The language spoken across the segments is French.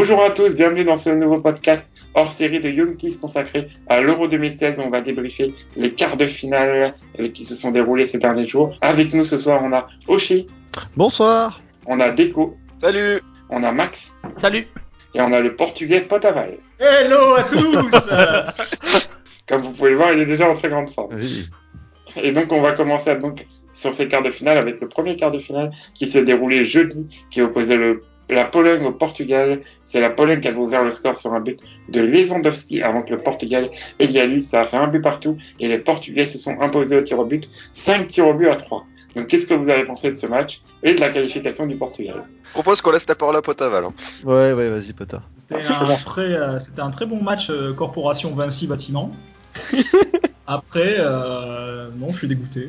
Bonjour à tous, bienvenue dans ce nouveau podcast hors série de Young Tees consacré à l'Euro 2016. On va débriefer les quarts de finale qui se sont déroulés ces derniers jours. Avec nous ce soir, on a Oshi. Bonsoir. On a Deco. Salut. On a Max. Salut. Et on a le portugais Potaval. Hello à tous. Comme vous pouvez le voir, il est déjà en très grande forme. Oui. Et donc on va commencer sur ces quarts de finale avec le premier quart de finale qui s'est déroulé jeudi, qui opposait la Pologne au Portugal. C'est la Pologne qui avait ouvert le score sur un but de Lewandowski avant que le Portugal égalise. Ça a fait un but partout et les Portugais se sont imposés au tir au but, 5 tirs au but à 3. Donc qu'est-ce que vous avez pensé de ce match et de la qualification du Portugal? Je propose qu'on laisse la parole à Potaval. Ouais, vas-y, Pota. C'était un très bon match Corporation Vinci Bâtiment. Après, non, je suis dégoûté.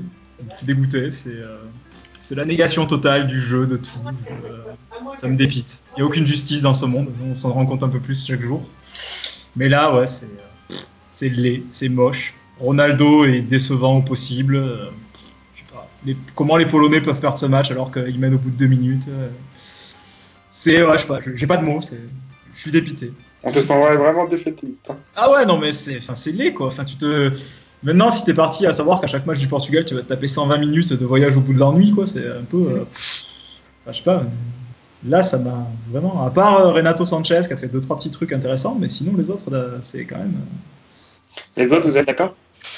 C'est la négation totale du jeu, de tout. Ça me dépite. Il n'y a aucune justice dans ce monde. On s'en rend compte un peu plus chaque jour. Mais là, ouais, c'est laid, c'est moche. Ronaldo est décevant au possible. Je sais pas. Comment les Polonais peuvent perdre ce match alors qu'ils mènent au bout de 2 minutes je sais pas, j'ai pas de mots. Je suis dépité. On te sent vraiment défaitiste. Hein. Ah ouais, non, mais c'est laid, quoi. Maintenant, si t'es parti à savoir qu'à chaque match du Portugal, tu vas te taper 120 minutes de voyage au bout de l'ennui, quoi, c'est un peu... je sais pas, là, ça m'a vraiment... À part Renato Sanchez, qui a fait 2-3 petits trucs intéressants, mais sinon, les autres, là, c'est quand même... Les autres, vous êtes d'accord?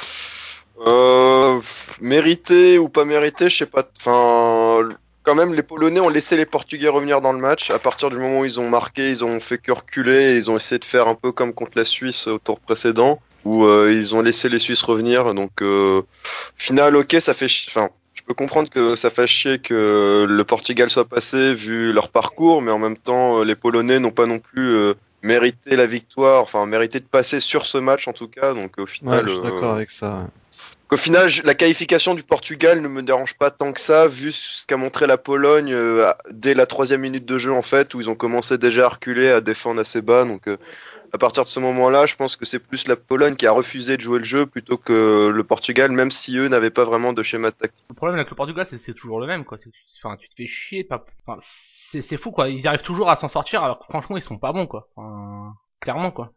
Mérité ou pas mérité, je sais pas. Enfin, quand même, les Polonais ont laissé les Portugais revenir dans le match. À partir du moment où ils ont marqué, ils ont fait que reculer. Ils ont essayé de faire un peu comme contre la Suisse au tour précédent, où ils ont laissé les Suisses revenir. Donc, final, ok, ça fait... Enfin, je peux comprendre que ça fait chier que le Portugal soit passé vu leur parcours, mais en même temps, les Polonais n'ont pas non plus mérité la victoire, enfin mérité de passer sur ce match en tout cas. Donc, au final... Ouais, je suis d'accord avec ça. Qu'au final, la qualification du Portugal ne me dérange pas tant que ça, vu ce qu'a montré la Pologne dès la 3e minute de jeu en fait, où ils ont commencé déjà à reculer, à défendre assez bas. Donc à partir de ce moment-là, je pense que c'est plus la Pologne qui a refusé de jouer le jeu plutôt que le Portugal, même si eux n'avaient pas vraiment de schéma tactique. Le problème avec le Portugal, c'est toujours le même, quoi. Enfin, tu te fais chier, enfin, c'est fou, quoi. Ils arrivent toujours à s'en sortir, alors que franchement, ils sont pas bons, quoi. Enfin, clairement, quoi.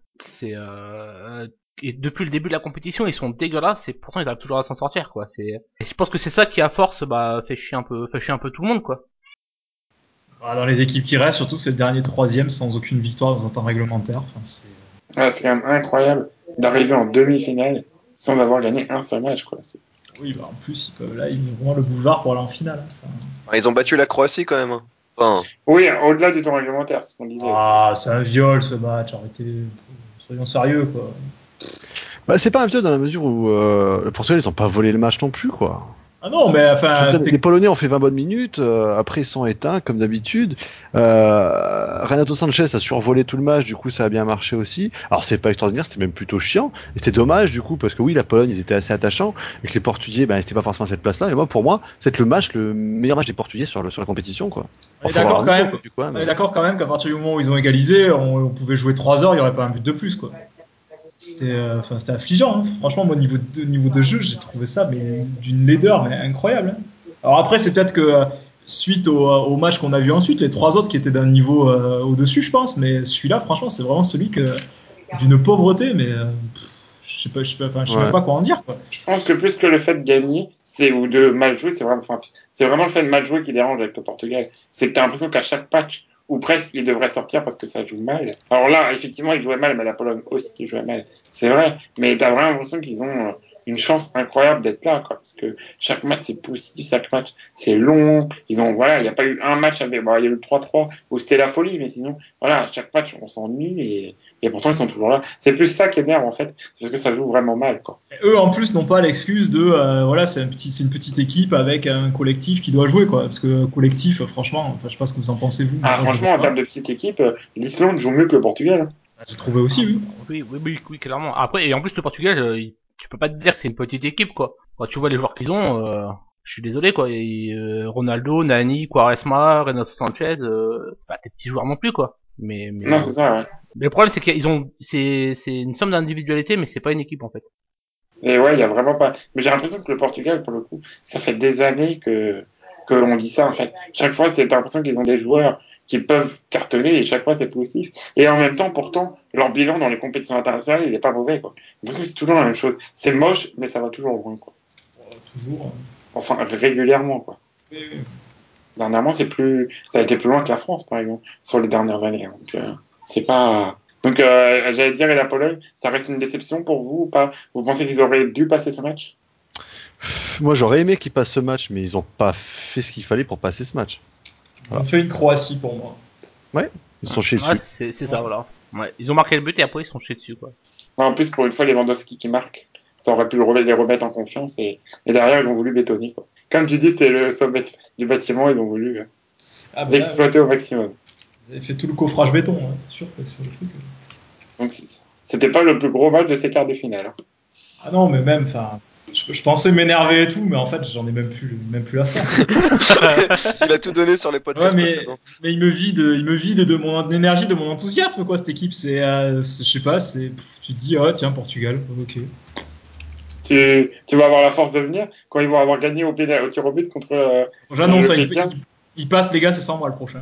Et depuis le début de la compétition, ils sont dégueulasses, et pourtant ils arrivent toujours à s'en sortir, quoi. Et je pense que c'est ça qui, à force, fait chier un peu tout le monde, quoi. Dans les équipes qui restent, surtout, c'est le dernier 3e sans aucune victoire dans un temps réglementaire. Enfin, C'est quand même incroyable d'arriver en demi-finale sans avoir gagné un seul match, quoi. Oui, en plus, ils ont vraiment le boulevard pour aller en finale. Enfin, ils ont battu la Croatie quand même. Enfin... Oui, au-delà du temps réglementaire, c'est ce qu'on disait. C'est un viol ce match, arrêtez. Soyons sérieux, quoi. Bah, c'est pas un viol dans la mesure où le Portugal, ils ont pas volé le match non plus, quoi. Ah non, mais enfin... Les Polonais ont fait 20 bonnes minutes, après ils sont éteints, comme d'habitude. Renato Sanchez a survolé tout le match, du coup ça a bien marché aussi. Alors c'est pas extraordinaire, c'était même plutôt chiant. Et c'est dommage, du coup, parce que oui, la Pologne, ils étaient assez attachants, et que les Portugais, c'était pas forcément à cette place-là. Et pour moi, c'est le meilleur match des Portugais sur la compétition, quoi. On est d'accord quand même qu'à partir du moment où ils ont égalisé, on pouvait jouer 3 heures, il y aurait pas un but de plus, quoi. C'était affligeant, hein. Franchement, moi, niveau de jeu, j'ai trouvé ça mais d'une laideur mais incroyable. Hein. Alors après, c'est peut-être que suite au match qu'on a vu ensuite, les 3 autres qui étaient d'un niveau au-dessus, je pense, mais celui-là, franchement, c'est vraiment celui d'une pauvreté, mais je sais même pas quoi en dire, quoi. Je pense que plus que le fait de gagner, ou de mal jouer, c'est vraiment le fait de mal jouer qui dérange avec le Portugal. C'est que t'as l'impression qu'à chaque match, ou presque, il devrait sortir parce que ça joue mal. Alors là, effectivement, il jouait mal, mais la Pologne aussi jouait mal. C'est vrai, mais t'as vraiment l'impression qu'ils ont une chance incroyable d'être là, quoi. Parce que chaque match, c'est poussif, chaque match, c'est long. Il n'y a pas eu un match il y a eu le 3-3 où c'était la folie, mais sinon, voilà, chaque match, on s'ennuie et pourtant, ils sont toujours là. C'est plus ça qui énerve, en fait. C'est parce que ça joue vraiment mal, quoi. Et eux, en plus, n'ont pas l'excuse de, c'est une petite équipe avec un collectif qui doit jouer, quoi. Parce que collectif, franchement, je sais pas ce que vous en pensez, vous. Franchement, en termes de petite équipe, l'Islande joue mieux que le Portugal. J'ai trouvé aussi, oui. Oui, clairement. Après, et en plus, le Portugal, tu peux pas te dire que c'est une petite équipe, quoi. Quand tu vois les joueurs qu'ils ont, je suis désolé, quoi. Ronaldo, Nani, Quaresma, Renato Sanchez, c'est pas des petits joueurs non plus, quoi. Non, c'est ça, ouais. Mais le problème, c'est c'est une somme d'individualité, mais c'est pas une équipe, en fait. Et ouais, il y a vraiment pas. Mais j'ai l'impression que le Portugal, pour le coup, ça fait des années que l'on dit ça, en fait. Chaque fois, c'est l'impression qu'ils ont des joueurs qui peuvent cartonner et chaque fois c'est positif. Et en même temps, pourtant, leur bilan dans les compétitions internationales, il est pas mauvais, quoi. Parce que c'est toujours la même chose. C'est moche, mais ça va toujours loin, quoi. Toujours. Enfin, régulièrement, quoi. Oui. Dernièrement, ça a été plus loin que la France, par exemple, sur les dernières années. Donc, c'est pas. Donc, j'allais dire, et la Pologne, ça reste une déception pour vous ou pas? Vous pensez qu'ils auraient dû passer ce match? Moi, j'aurais aimé qu'ils passent ce match, mais ils ont pas fait ce qu'il fallait pour passer ce match. Ils ont fait une Croatie pour moi. Ouais, ils sont chiés dessus. Ouais, c'est ça, voilà. Ouais, ils ont marqué le but et après ils sont chiés dessus, quoi. Non, en plus, pour une fois, Lewandowski qui marque, ça aurait pu les remettre en confiance et derrière, ils ont voulu bétonner, quoi. Comme tu dis, c'est le sommet du bâtiment, ils ont voulu l'exploiter au maximum. Ils avaient fait tout le coffrage béton, hein, c'est sûr, sur le truc. Donc, c'était pas le plus gros match de ces quarts de finale. Hein. Ah non, mais même, enfin, je pensais m'énerver et tout, mais en fait, j'en ai même plus la faire. Il a tout donné sur les podcasts précédents. Mais il me vide de mon énergie, de mon enthousiasme, quoi, cette équipe. Je sais pas, tu te dis, oh, tiens, Portugal, ok. Tu vas avoir la force de venir quand ils vont avoir gagné au tir au but contre. J'annonce ça, il passe, les gars, c'est sans moi le prochain.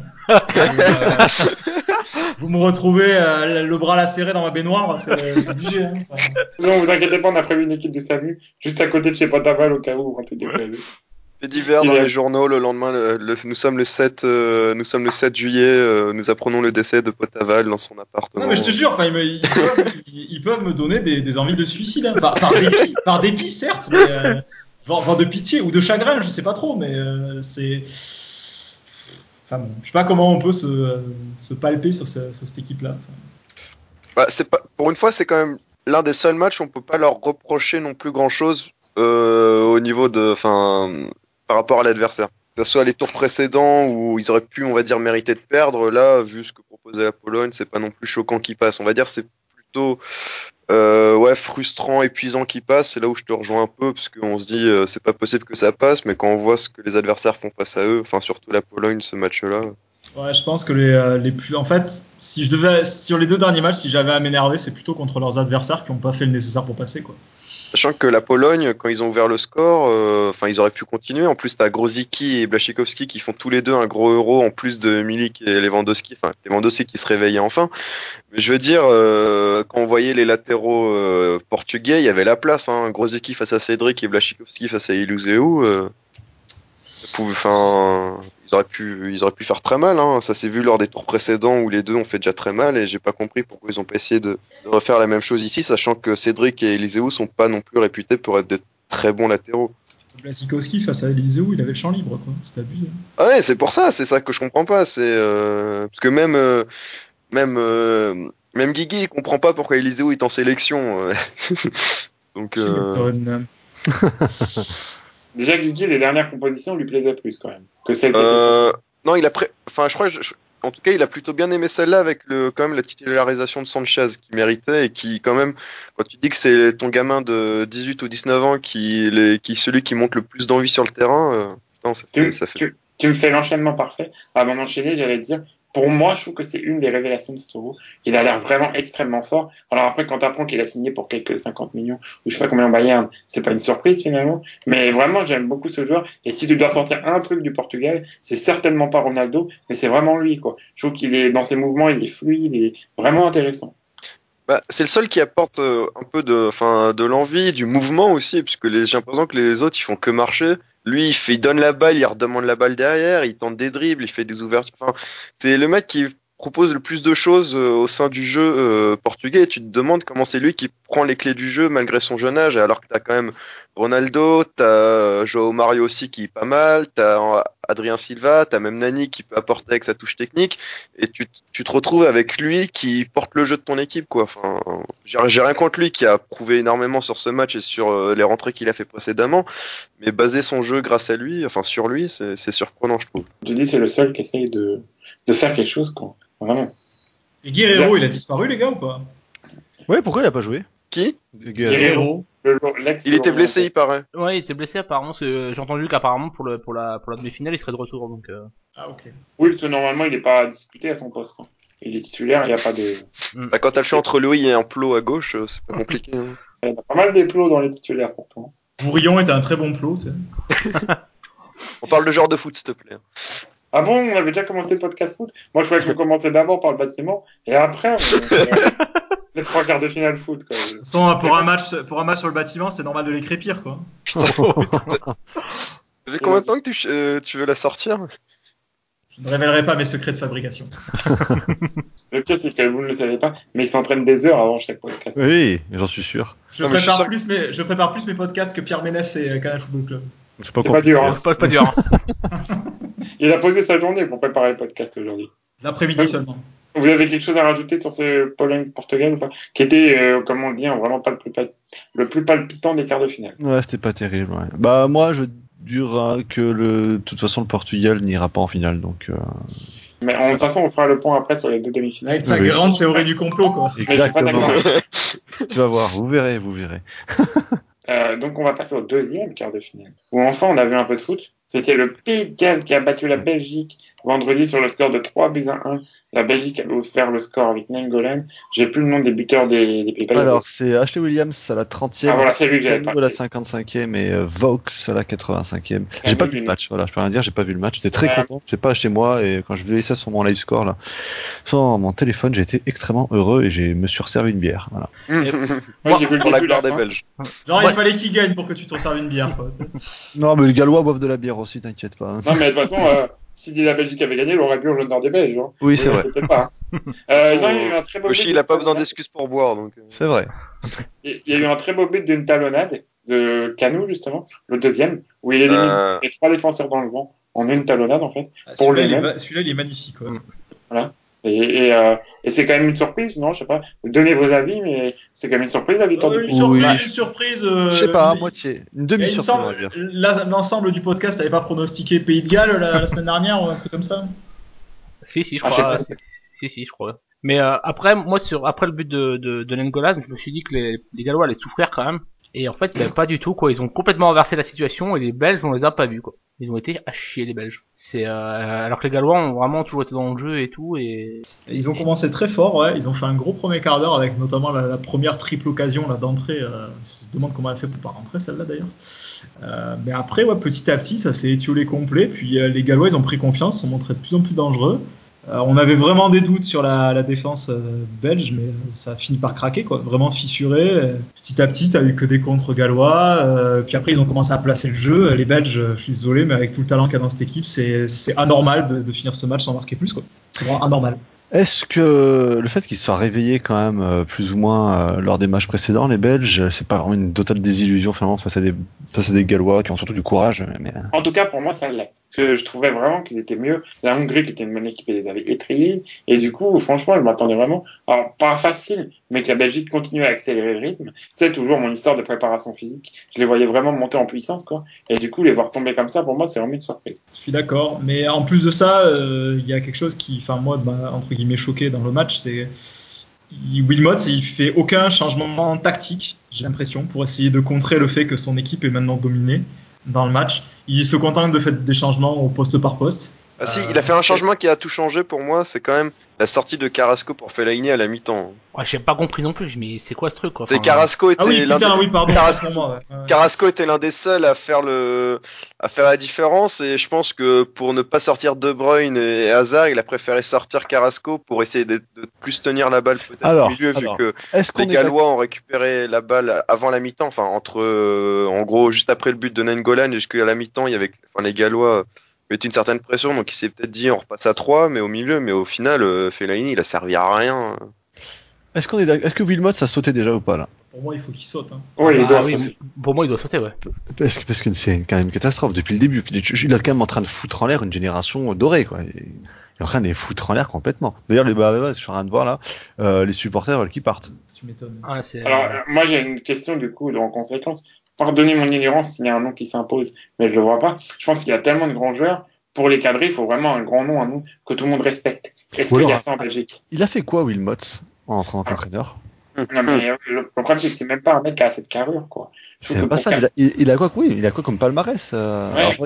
Vous me retrouvez le bras lacéré dans ma baignoire, c'est obligé. Hein. Enfin... Non, vous inquiétez pas, on a prévu une équipe de SAMU juste à côté de chez Potaval au cas où on était prévu. Fait divers dans les journaux le lendemain. Nous sommes le 7 juillet. Nous apprenons le décès de Potaval dans son appartement. Non mais je te jure, ils peuvent me donner des envies de suicide, hein. par dépit certes, mais de pitié ou de chagrin, je sais pas trop, mais c'est. Enfin bon, je sais pas comment on peut se palper sur cette équipe-là. Bah, pour une fois, c'est quand même l'un des seuls matchs où on peut pas leur reprocher non plus grand-chose au niveau par rapport à l'adversaire. Que ce soit les tours précédents où ils auraient pu, on va dire, mériter de perdre. Là, vu ce que proposait la Pologne, c'est pas non plus choquant qu'ils passent. On va dire, c'est plutôt frustrant, épuisant qu'ils passent. C'est là où je te rejoins un peu parce qu'on se dit, c'est pas possible que ça passe. Mais quand on voit ce que les adversaires font face à eux, enfin surtout la Pologne, ce match-là. Ouais, je pense que les plus. En fait, sur les deux derniers matchs, si j'avais à m'énerver, c'est plutôt contre leurs adversaires qui n'ont pas fait le nécessaire pour passer, quoi. Sachant que la Pologne, quand ils ont ouvert le score, ils auraient pu continuer. En plus, t'as Grosicki et Błaszczykowski qui font tous les deux un gros euro en plus de Milik et Lewandowski. Enfin, Lewandowski qui se réveillait enfin. Mais je veux dire, quand on voyait les latéraux portugais, il y avait la place. Hein. Grosicki face à Cédric et Błaszczykowski face à Iluzeu. Ils auraient pu faire très mal. Hein. Ça s'est vu lors des tours précédents où les deux ont fait déjà très mal et j'ai pas compris pourquoi ils ont pas essayé de refaire la même chose ici, sachant que Cédric et Eliseu sont pas non plus réputés pour être de très bons latéraux. Błaszczykowski face à Eliseu, il avait le champ libre, quoi. C'est abusé. Ah ouais, c'est ça que je comprends pas. C'est parce que même Guigui il comprend pas pourquoi Eliseu est en sélection. Donc. Déjà, Guigui, les dernières compositions lui plaisaient plus quand même que celles qui Non, je crois, en tout cas, il a plutôt bien aimé celle-là avec quand même la titularisation de Sanchez qui méritait et qui, quand même, quand tu dis que c'est ton gamin de 18 ou 19 ans celui qui montre le plus d'envie sur le terrain, putain, ça fait. Tu me fais l'enchaînement parfait. Avant d'enchaîner, j'allais te dire, pour moi, je trouve que c'est une des révélations de ce taureau. Il a l'air vraiment extrêmement fort. Alors après, quand tu apprends qu'il a signé pour quelques 50 millions, ou je sais pas combien en Bayern, c'est pas une surprise finalement. Mais vraiment, j'aime beaucoup ce joueur. Et si tu dois sortir un truc du Portugal, c'est certainement pas Ronaldo, mais c'est vraiment lui, quoi. Je trouve qu'il est, dans ses mouvements, il est fluide, il est vraiment intéressant. Bah, c'est le seul qui apporte un peu de l'envie, du mouvement aussi, puisque j'ai l'impression que les autres ils font que marcher. Lui, il donne la balle, il redemande la balle derrière, il tente des dribbles, il fait des ouvertures. Enfin, c'est le mec qui propose le plus de choses au sein du jeu portugais. Et tu te demandes comment c'est lui qui prend les clés du jeu malgré son jeune âge, alors que t'as quand même Ronaldo, t'as João Mario aussi qui est pas mal, t'as Adrien Silva, t'as même Nani qui peut apporter avec sa touche technique, et tu te retrouves avec lui qui porte le jeu de ton équipe, quoi. Enfin, j'ai rien contre lui qui a prouvé énormément sur ce match et sur les rentrées qu'il a fait précédemment, mais baser son jeu grâce à lui, enfin sur lui, c'est surprenant, je trouve. Je dis, c'est le seul qui essaye de faire quelque chose, quoi. Vraiment. Et Guerreiro, il a disparu, les gars, ou pas? Ouais, pourquoi il a pas joué? Qui? Guerreiro. Il était blessé, il paraît. Ouais, il était blessé apparemment. J'ai entendu qu'apparemment pour la demi-finale, il serait de retour. Donc. Ah ok. Oui, parce que normalement, il n'est pas disputé à son poste. Hein. Il est titulaire, il n'y a pas de. Bah, quand t'as le choix entre Louis et un plot à gauche, c'est pas compliqué. Hein. Il y a pas mal d'éplots dans les titulaires pourtant. Bourillon était un très bon plot. Tu sais. On parle de genre de foot, s'il te plaît. Ah bon, on avait déjà commencé le podcast foot? Moi, je croyais qu'on commençait d'abord par le bâtiment, et après, les 3 quarts de finale foot, quoi. De toute façon, pour un match sur le bâtiment, c'est normal de les crépir, quoi. Ça fait combien de temps que tu veux la sortir? Je ne révélerai pas mes secrets de fabrication. Le pire, c'est que vous ne le savez pas, mais ils s'entraînent des heures avant chaque podcast. Oui, j'en suis sûr. Je prépare plus mes podcasts que Pierre Ménès et Canal Football Club. C'est pas C'est compliqué. pas dur, hein. Pas dur. Hein. Il a posé sa journée pour préparer le podcast aujourd'hui. L'après-midi seulement. Vous avez quelque chose à rajouter sur ce Pologne-Portugal ou pas? Qui était, comme on dit, hein, vraiment pas le plus palpitant des quarts de finale. Ouais, c'était pas terrible. Ouais. Bah moi, je dirais que de toute façon, le Portugal n'ira pas en finale, donc. Mais de toute façon, on fera le point après sur les 2 demi-finales. Avec ta Oui. grande théorie du complot, quoi. Exactement. Mais je suis pas d'accord. Tu vas voir, vous verrez. Donc on va passer au 2e quart de finale. Où enfin on a vu un peu de foot. C'était le Pays de Galles qui a battu la Belgique vendredi sur le score de 3-1. La Belgique avait offert le score avec Nainggolan. J'ai plus le nom des buteurs des Pays-Bas. Alors, c'est Ashley Williams à la 30e, Ah voilà, c'est lui que j'avais Cano à la 55e et Vaux à la 85e. J'ai pas vu le match, voilà, je peux rien dire, j'ai pas vu le match. J'étais très content, j'étais pas chez moi et quand je voyais ça sur mon live score là, sur mon téléphone, j'étais extrêmement heureux et je me suis resservi une bière. Voilà. Moi, j'ai vu le Pour la début, gloire la des fin. Belges. Genre, il fallait qu'il gagne pour que tu te serves une bière, quoi. Non, mais les Gallois boivent de la bière aussi, t'inquiète pas. Non, mais de toute façon, si la Belgique avait gagné, il aurait bu au l'honneur des Belges. Hein. Oui, c'est vrai. Peut-être pas. Non, il y a eu un très beau Yoshi, but. il a pas besoin d'excuses pour boire, donc. C'est vrai. Il y a eu un très beau but d'une talonnade de Cano, justement, le 2e, où il élimine les 3 défenseurs dans le vent en une talonnade, en fait. Pour lui-même. Celui-là, il est magnifique, quoi. Voilà. Et c'est quand même une surprise, non? Je sais pas. Vous donnez vos avis, mais c'est quand même une surprise, la victoire du Une Pays. surprise. Je sais pas, à moitié. Une Il me demi-surprise, on va semble, dire. l'ensemble du podcast n'avait pas pronostiqué Pays de Galles la semaine dernière ou un truc comme ça. Si, je Ah, crois. je sais pas. Si, je crois. Mais après, moi, après le but de Nainggolan, je me suis dit que les Gallois allaient souffrir quand même. Et en fait, pas du tout, quoi. Ils ont complètement inversé la situation et les Belges, on les a pas vus, quoi. Ils ont été à chier, les Belges. Alors que les Gallois ont vraiment toujours été dans le jeu et tout. Et ils ont commencé très fort, ouais. Ils ont fait un gros premier quart d'heure avec notamment la première triple occasion là d'entrée. Je me demande comment elle a fait pour pas rentrer celle-là d'ailleurs. Mais après, ouais, petit à petit, ça s'est étiolé complet. Puis les Gallois, ils ont pris confiance, se sont montrés de plus en plus dangereux. On avait vraiment des doutes sur la défense belge, mais ça a fini par craquer, quoi. Vraiment fissuré. Petit à petit, t'as eu que des contre gallois. Puis après, ils ont commencé à placer le jeu. Les Belges, je suis désolé, mais avec tout le talent qu'il y a dans cette équipe, c'est anormal de finir ce match sans marquer plus, quoi. C'est vraiment anormal. Est-ce que le fait qu'ils se soient réveillés quand même plus ou moins lors des matchs précédents, les Belges, c'est pas vraiment une totale désillusion finalement face à des Gallois qui ont surtout du courage, mais... En tout cas, pour moi, ça l'est. Parce que je trouvais vraiment qu'ils étaient mieux. La Hongrie, qui était une bonne équipe, les avait étrillés. Et du coup, franchement, je m'attendais vraiment. Alors, pas facile, mais que la Belgique continue à accélérer le rythme. C'est toujours mon histoire de préparation physique. Je les voyais vraiment monter en puissance, quoi. Et du coup, les voir tomber comme ça, pour moi, c'est vraiment une surprise. Je suis d'accord. Mais en plus de ça, il y a quelque chose qui, enfin, moi, entre guillemets, choqué dans le match, c'est Wilmots, il fait aucun changement tactique, j'ai l'impression, pour essayer de contrer le fait que son équipe est maintenant dominée dans le match. Il se contente de faire des changements au poste par poste. Ah si, il a fait un changement qui a tout changé pour moi, c'est quand même la sortie de Carrasco pour Fellaini à la mi-temps. ouais, j'ai pas compris non plus, mais c'est quoi ce truc, quoi? C'est Carrasco était Ah oui, putain, oui, pardon. Carrasco était l'un des seuls à faire la différence et je pense que pour ne pas sortir De Bruyne et Hazard, il a préféré sortir Carrasco pour essayer de plus tenir la balle peut-être au milieu vu que les Gallois ont récupéré la balle avant la mi-temps, enfin en gros juste après le but de Nainggolan jusqu'à la mi-temps, il y avait les Gallois mettaient une certaine pression donc il s'est peut-être dit on repasse à 3 mais au milieu mais au final Fellaini il a servi à rien. Est-ce que Wilmots a sauté déjà ou pas là? Pour moi, il faut qu'il saute. Hein. Oui, il doit sauter. Pour moi, il doit sauter, ouais. Parce que c'est quand même une catastrophe depuis le début. Il est quand même en train de foutre en l'air une génération dorée, quoi. Il est en train de les foutre en l'air complètement. D'ailleurs, je suis en train de voir là, les supporters veulent qu'ils partent. Tu m'étonnes. Ouais, Alors, moi, j'ai une question, du coup, en conséquence. Pardonnez mon ignorance s'il y a un nom qui s'impose, mais je le vois pas. Je pense qu'il y a tellement de grands joueurs. Pour les cadrer, il faut vraiment un grand nom, un nom que tout le monde respecte. Est-ce qu'il y a ça en Belgique? Il a fait quoi, Wilmots, en entrant en tant qu'entraîneur? Non, mais le problème, c'est que c'est même pas un mec qui a cette carrure, quoi. C'est pas ça, il a quoi, oui, il a quoi comme palmarès, Ouais. alors je regarde.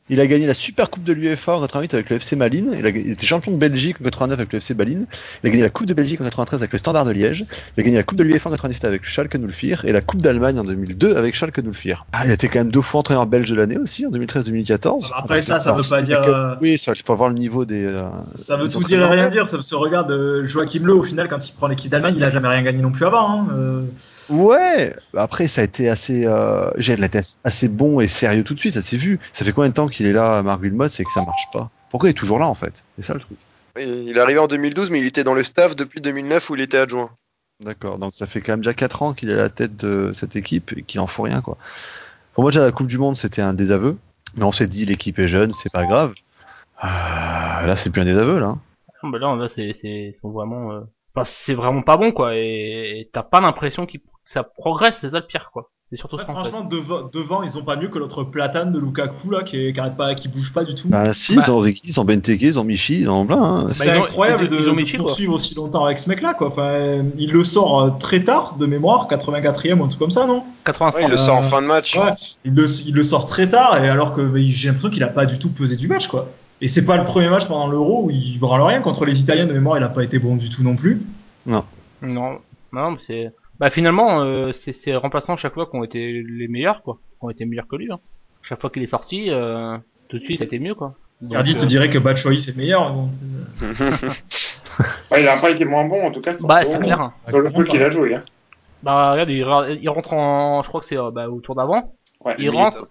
Il a gagné la Super Coupe de l'UEFA en 88 avec le FC Malines. Il était champion de Belgique en 89 avec le FC Malines. Il a gagné la Coupe de Belgique en 93 avec le Standard de Liège. Il a gagné la Coupe de l'UEFA en 97 avec Schalke 04 et la Coupe d'Allemagne en 2002 avec Schalke 04. Il a été quand même 2 fois entraîneur belge de l'année aussi en 2013-2014. Après ça veut pas dire. Oui, ça, il faut voir le niveau des. Ça veut tout dire et rien dire. Ça se regarde. Joachim Löw, au final, quand il prend l'équipe d'Allemagne, il a jamais rien gagné non plus avant. Ouais. Après, ça a été assez. J'ai été assez bon et sérieux tout de suite. Ça s'est vu. Ça fait combien de temps qu'il est là, Marc Wilmot, c'est que ça marche pas. Pourquoi il est toujours là en fait? C'est ça le truc. Il est arrivé en 2012, mais il était dans le staff depuis 2009 où il était adjoint. D'accord, donc ça fait quand même déjà 4 ans qu'il est à la tête de cette équipe et qu'il en fout rien quoi. Pour moi déjà la Coupe du Monde c'était un désaveu, mais on s'est dit l'équipe est jeune, c'est pas grave. Là c'est plus un désaveu là. Non, bah là c'est sont vraiment, enfin, c'est vraiment pas bon quoi, et t'as pas l'impression que ça progresse, c'est ça le pire quoi. C'est surtout ça. Franchement, devant, ils ont pas mieux que l'autre platane de Lukaku là, qui arrête pas, qui bouge pas du tout. Bah si, ils ont Ricky, ils ont Benteke, ils ont Michi, ils en ont plein. Hein. C'est incroyable de poursuivre aussi longtemps avec ce mec-là quoi. Enfin, il le sort très tard de mémoire, 84e ou un truc comme ça, non? 83. Ouais, il le sort en fin de match. Ouais, il le sort très tard, et alors que j'ai l'impression qu'il a pas du tout pesé du match quoi. Et c'est pas le premier match pendant l'Euro où il branle rien contre les Italiens de mémoire, il a pas été bon du tout non plus. Non. Non, mais c'est, bah finalement, c'est ces remplaçants chaque fois qui ont été les meilleurs quoi, qui ont été meilleurs que lui. Hein. Chaque fois qu'il est sorti, tout de suite ça a été mieux quoi. Hardy te dirait que Batshuayi c'est le meilleur. Donc... Ouais, il a pas été moins bon en tout cas. Bah c'est clair. Sur le peu qu'il a joué. Hein. Bah regarde, il rentre en, je crois que c'est au tour d'avant. Ouais, il rentre,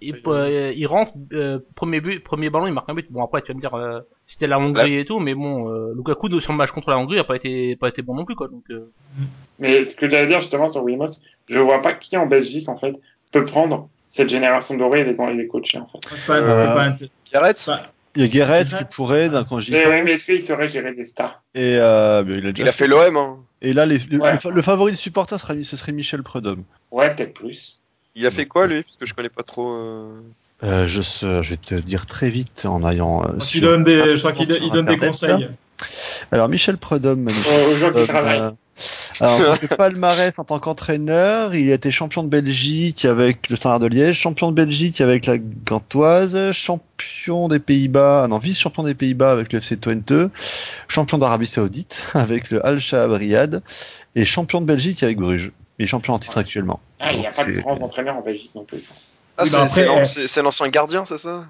premier ballon, il marque un but. Bon après tu vas me dire, c'était la Hongrie et tout, mais bon, Lukaku sur le match contre la Hongrie a pas été bon non plus quoi. Donc. Mais ce que j'allais dire justement sur Wimos, je vois pas qui en Belgique en fait peut prendre cette génération dorée et les coacher en fait. C'est pas Gareth. Il y a Guéret qui pourrait, quand j'y pense. Oui, mais est-ce qu'il saurait gérer des stars? Et il a fait l'OM. Hein. Et là, le favori de supporter ce serait Michel Prudhomme. Ouais, peut-être plus. Il a fait quoi lui? Parce que je connais pas trop. Je vais te dire très vite en ayant. Je crois qu'il donne des conseils. Alors Michel Prudhomme, aux gens qui travaillent. Alors, il fait palmarès en tant qu'entraîneur. Il a été champion de Belgique avec le Standard de Liège, champion de Belgique avec la Gantoise, champion des Pays-Bas, vice-champion des Pays-Bas avec le FC Twente, champion d'Arabie Saoudite avec le Al Shahab Riyad et champion de Belgique avec Bruges. Il est champion en titre actuellement. Ah, il n'y a pas de grands entraîneurs en Belgique non plus. Ah, c'est l'ancien gardien, c'est ça?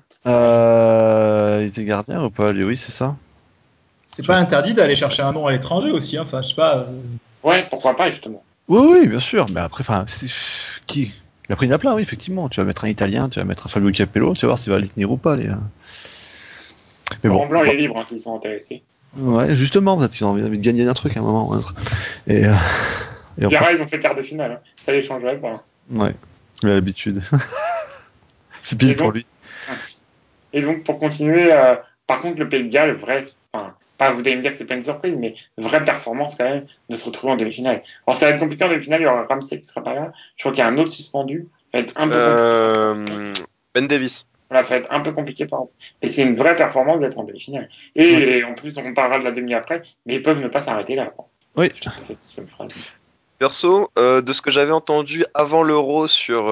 Il était gardien ou pas? Oui, c'est ça. C'est pas interdit d'aller chercher un nom à l'étranger aussi, hein. Enfin, je sais pas. Ouais, pourquoi pas, justement. Oui, bien sûr. Mais après, qui? Après, il y en a plein, oui, effectivement. Tu vas mettre un Italien, tu vas mettre un Fabio Capello, tu vas voir s'il va les tenir ou pas, les. Mais bon. Blanc est libre, hein, s'ils sont intéressés. Ouais, justement, peut-être qu'ils ont envie de gagner un truc à un moment ou un autre. Et Gara, ils ont fait quart de finale. Hein. Ça les changerait pas. Ouais, il a l'habitude. C'est pile pour lui. Et donc, pour continuer, par contre, le Pays de Galles, vous allez me dire que c'est pas une surprise, mais vraie performance quand même de se retrouver en demi-finale. Alors ça va être compliqué en demi-finale, il y aura Ramsey qui sera pas là. Je crois qu'il y a un autre suspendu. Ça va être un peu compliqué. Ben Davis. Voilà, ça va être un peu compliqué par contre. Et c'est une vraie performance d'être en demi-finale. Et en plus, on parlera de la demi après, mais ils peuvent ne pas s'arrêter là. Quoi. Oui. C'est une phrase. Perso, de ce que j'avais entendu avant l'Euro sur...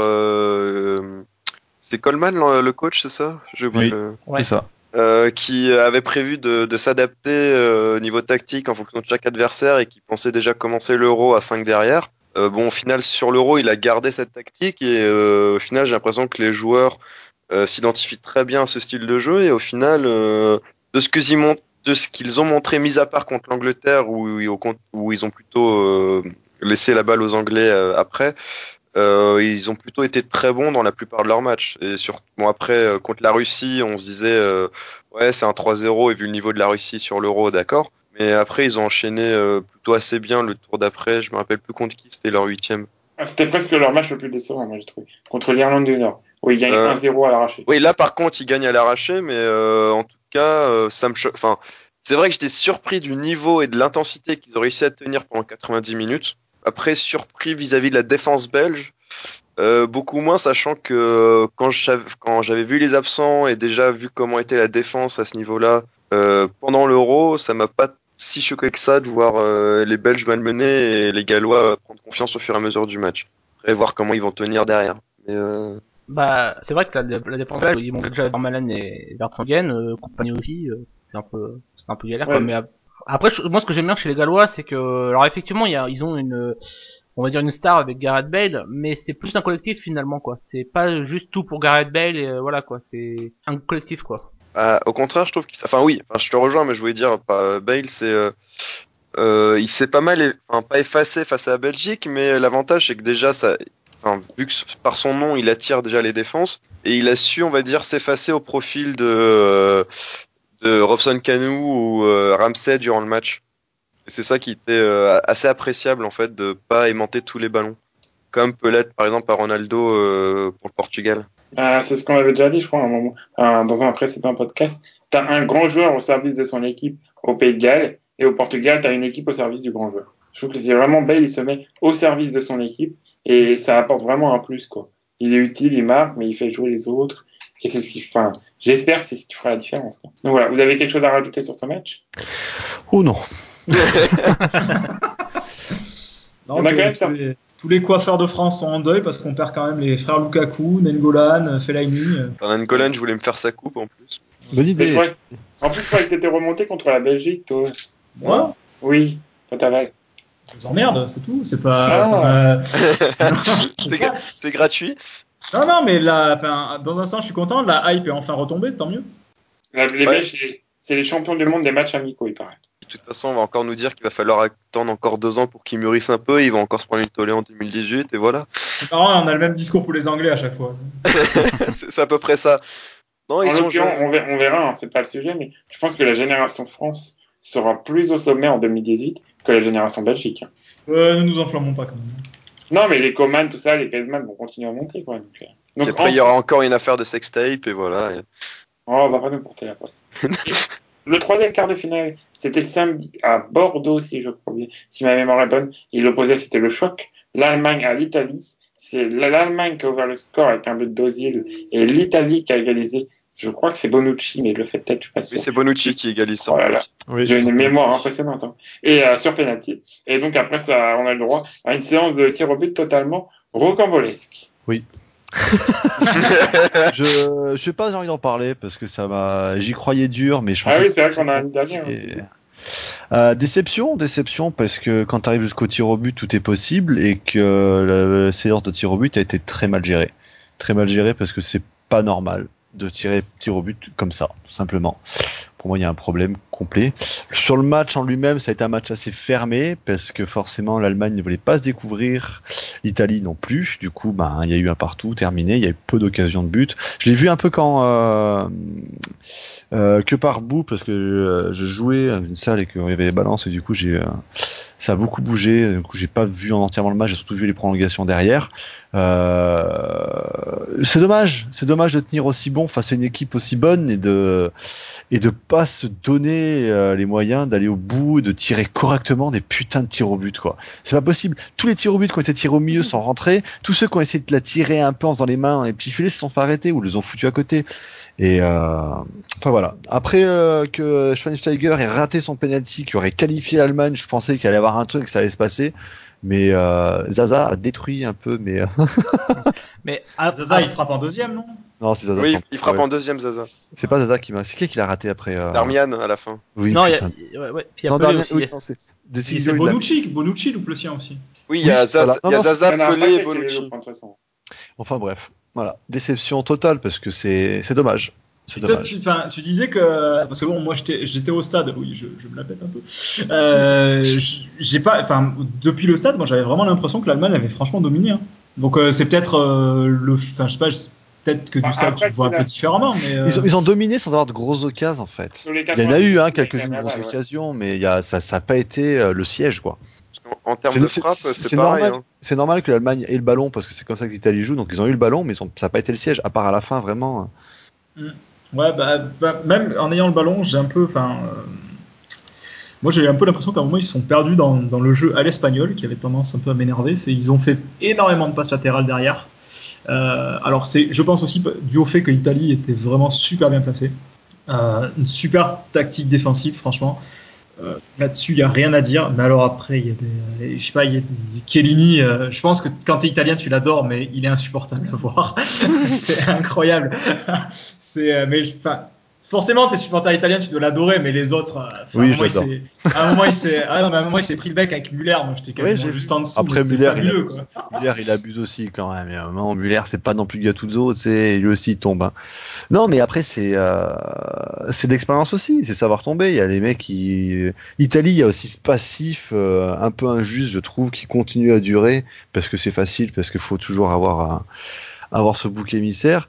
c'est Coleman le coach, c'est ça? J'ai oublié. C'est ça. Qui avait prévu de s'adapter au niveau tactique en fonction de chaque adversaire et qui pensait déjà commencer l'Euro à 5 derrière. Au final, sur l'Euro, il a gardé cette tactique et au final, j'ai l'impression que les joueurs s'identifient très bien à ce style de jeu et au final, de ce qu'ils ont montré, mis à part contre l'Angleterre où ils ont plutôt laissé la balle aux Anglais après, ils ont plutôt été très bons dans la plupart de leurs matchs. Et après, contre la Russie, on se disait, ouais, c'est un 3-0 et vu le niveau de la Russie sur l'Euro, d'accord. Mais après, ils ont enchaîné plutôt assez bien le tour d'après. Je me rappelle plus contre qui, c'était leur 8e. C'était presque leur match le plus décevant, moi, j'ai trouvé. Contre l'Irlande du Nord, où ils gagnent 1-0 à l'arraché. Oui, là, par contre, ils gagnent à l'arraché, mais en tout cas, ça me choque. Enfin, c'est vrai que j'étais surpris du niveau et de l'intensité qu'ils ont réussi à tenir pendant 90 minutes. Après, surpris vis-à-vis de la défense belge, beaucoup moins, sachant que quand j'avais vu les absents et déjà vu comment était la défense à ce niveau-là pendant l'Euro, ça m'a pas si choqué que ça de voir les Belges malmenés et les Gallois prendre confiance au fur et à mesure du match. Après, voir comment ils vont tenir derrière. Mais Bah, c'est vrai que la défense belge, ils vont déjà Vermaelen et Vertonghen, Compagnie aussi, c'est un peu galère, quoi. Ouais. Mais après, moi, ce que j'aime bien chez les Gallois, c'est que, alors effectivement, ils ont on va dire une star avec Gareth Bale, mais c'est plus un collectif finalement, quoi. C'est pas juste tout pour Gareth Bale, et voilà, quoi. C'est un collectif, quoi. Au contraire, je trouve enfin oui, enfin, je te rejoins, mais je voulais dire, Bale, il s'est pas mal, enfin pas effacé face à la Belgique, mais l'avantage c'est que déjà enfin, vu que par son nom, il attire déjà les défenses et il a su, on va dire, s'effacer au profil de Robson Kanu ou Ramsey durant le match. Et c'est ça qui était assez appréciable en fait de pas aimanter tous les ballons, comme peut l'être par exemple à Ronaldo pour le Portugal. C'est ce qu'on avait déjà dit, je crois, à un moment, dans un précédent podcast. Tu as un grand joueur au service de son équipe au Pays de Galles, et au Portugal, tu as une équipe au service du grand joueur. Je trouve que c'est vraiment Bale, il se met au service de son équipe, et ça apporte vraiment un plus, quoi. Il est utile, il marque, mais il fait jouer les autres, et c'est ce qui, enfin, j'espère que c'est ce qui fera la différence, quoi. Donc voilà, vous avez quelque chose à rajouter sur ce match? Oh non. Non, On a quand même ça. tous les coiffeurs de France sont en deuil parce qu'on perd quand même les frères Lukaku, Nengolan, Fellaini. N'Golan, je voulais me faire sa coupe en plus. Bonne Mais idée. en plus, je croyais que t'étais remonté contre la Belgique, toi. Moi, Oui, pas ta vague. je vous emmerde, c'est tout. C'est pas. Ah. C'est gratuit. Non, mais là, dans un sens, je suis content. La hype est enfin retombée, tant mieux. Les Ouais. Belges, c'est les champions du monde des matchs amicaux, il paraît. De toute façon, on va encore nous dire qu'il va falloir attendre encore 2 ans pour qu'ils mûrissent un peu. Ils vont encore se prendre une tollée en 2018 et voilà. C'est marrant, on a le même discours pour les Anglais à chaque fois. C'est à peu près ça. Non, ils En sont l'occurrence, jeunes. on verra, hein, c'est pas le sujet, mais je pense que la génération France sera plus au sommet en 2018 que la génération Belgique. Ne nous enflammons pas quand même. Non, mais les Coman, tout ça, les Griezmann vont continuer à monter, quoi. Puis après, il y aura encore une affaire de sextape et voilà. Oh, on va pas nous porter la poisse. Le troisième quart de finale, c'était samedi à Bordeaux, si je crois bien, si ma mémoire est bonne. Et l'opposé, c'était le choc. L'Allemagne à l'Italie. C'est l'Allemagne qui a ouvert le score avec un but d'Ozil et l'Italie qui a égalisé. Je crois que c'est Bonucci, mais il le fait peut-être, je suis pas sûr. Oui, c'est Bonucci qui égalise sur Oh là là. penalty. Oui, J'ai une mémoire impressionnante. Hein. Et sur penalty. Et donc après, ça, on a le droit à une séance de tir au but totalement rocambolesque. Oui. Je sais pas, j'ai envie d'en parler parce que j'y croyais dur, mais je pensais Ah oui, que c'est vrai c'était qu'on a très une dernière. compliqué. Déception parce que quand tu arrives jusqu'au tir au but, tout est possible et que la séance de tir au but a été très mal gérée. Très mal gérée parce que c'est pas normal de tir au but comme ça, tout simplement. Pour moi, il y a un problème complet. Sur le match en lui-même, ça a été un match assez fermé parce que forcément l'Allemagne ne voulait pas se découvrir, l'Italie non plus. Du coup, il y a eu un partout terminé. Il y a eu peu d'occasions de but. Je l'ai vu un peu que par bout parce que je jouais dans une salle et qu'il y avait des balances et du coup ça a beaucoup bougé. Du coup, j'ai pas vu entièrement le match, j'ai surtout vu les prolongations derrière. C'est dommage de tenir aussi bon face à une équipe aussi bonne et de pas se donner les moyens d'aller au bout, de tirer correctement des putains de tirs au but, quoi. C'est pas possible. Tous les tirs au but qui ont été tirés au milieu sont rentrés. Tous ceux qui ont essayé de la tirer un peu en faisant les mains, les petits filets, se sont fait arrêter ou les ont foutus à côté. Et enfin voilà. Après que Schweinsteiger ait raté son penalty qui aurait qualifié l'Allemagne, je pensais qu'il allait y avoir un truc, que ça allait se passer. Mais Zaza a détruit un peu. Mais Mais Zaza, il frappe en deuxième, non? non, c'est Zaza. Oui, il frappe en deuxième, Zaza. C'est pas Zaza qui m'a. C'est qui l'a raté après Darmian à la fin. Oui, non, putain. ouais. Puis il y a Non, Pelé Darmian, aussi. oui, non, c'est Et Desilio, c'est il l'a- Bonucci loupe le sien aussi. Oui, il y a voilà. Zaza, il y a Non, Zaza, Il y en a un Pelé et paquet qui les loupe, Bonucci. de toute façon. Enfin bref, voilà, déception totale parce que c'est dommage. C'est Toi, dommage. tu disais que parce que bon, moi j'étais au stade, oui, je me la pète un peu. J'ai pas, depuis le stade, moi j'avais vraiment l'impression que l'Allemagne avait franchement dominé. Hein. Donc c'est peut-être je sais pas, peut-être que du stade tu Après, le vois un peu différemment, mais Ils ont dominé sans avoir de grosses occasions en fait. sur les Il y en a eu 90, quelques-unes grosses ouais. occasions, mais ça a pas été le siège quoi. Parce qu'en termes de frappe, c'est pareil. normal. Hein. C'est normal que l'Allemagne ait le ballon parce que c'est comme ça que l'Italie joue. Donc ils ont eu le ballon, mais ça a pas été le siège. À part à la fin vraiment. ouais, même en ayant le ballon, j'ai un peu, moi j'ai un peu l'impression qu'à un moment ils se sont perdus dans le jeu à l'espagnol, qui avait tendance un peu à m'énerver. Ils ont fait énormément de passes latérales derrière. Alors je pense aussi dû au fait que l'Italie était vraiment super bien placée. Une super tactique défensive, franchement. Là-dessus, il y a rien à dire. Mais alors après, il y a je sais pas, il y a Chiellini. Je pense que quand t'es italien, tu l'adores, mais il est insupportable à voir. C'est incroyable. Enfin, forcément, t'es supporter italien, tu dois l'adorer, mais les autres, Oui, j'adore. à un moment, il s'est pris le bec avec Muller. Moi, j'étais Oui, quasiment j'ai juste vu. en dessous. Après, Mais c'est Muller, fabuleux, quoi. Il abuse aussi quand même. Et à un moment, Muller, c'est pas non plus Gattuso, lui aussi il tombe. Hein. Non, mais après c'est d'expérience aussi, c'est savoir tomber. Il y a les mecs qui, l'Italie, il y a aussi ce passif un peu injuste, je trouve, qui continue à durer parce que c'est facile, parce qu'il faut toujours avoir ce bouc émissaire.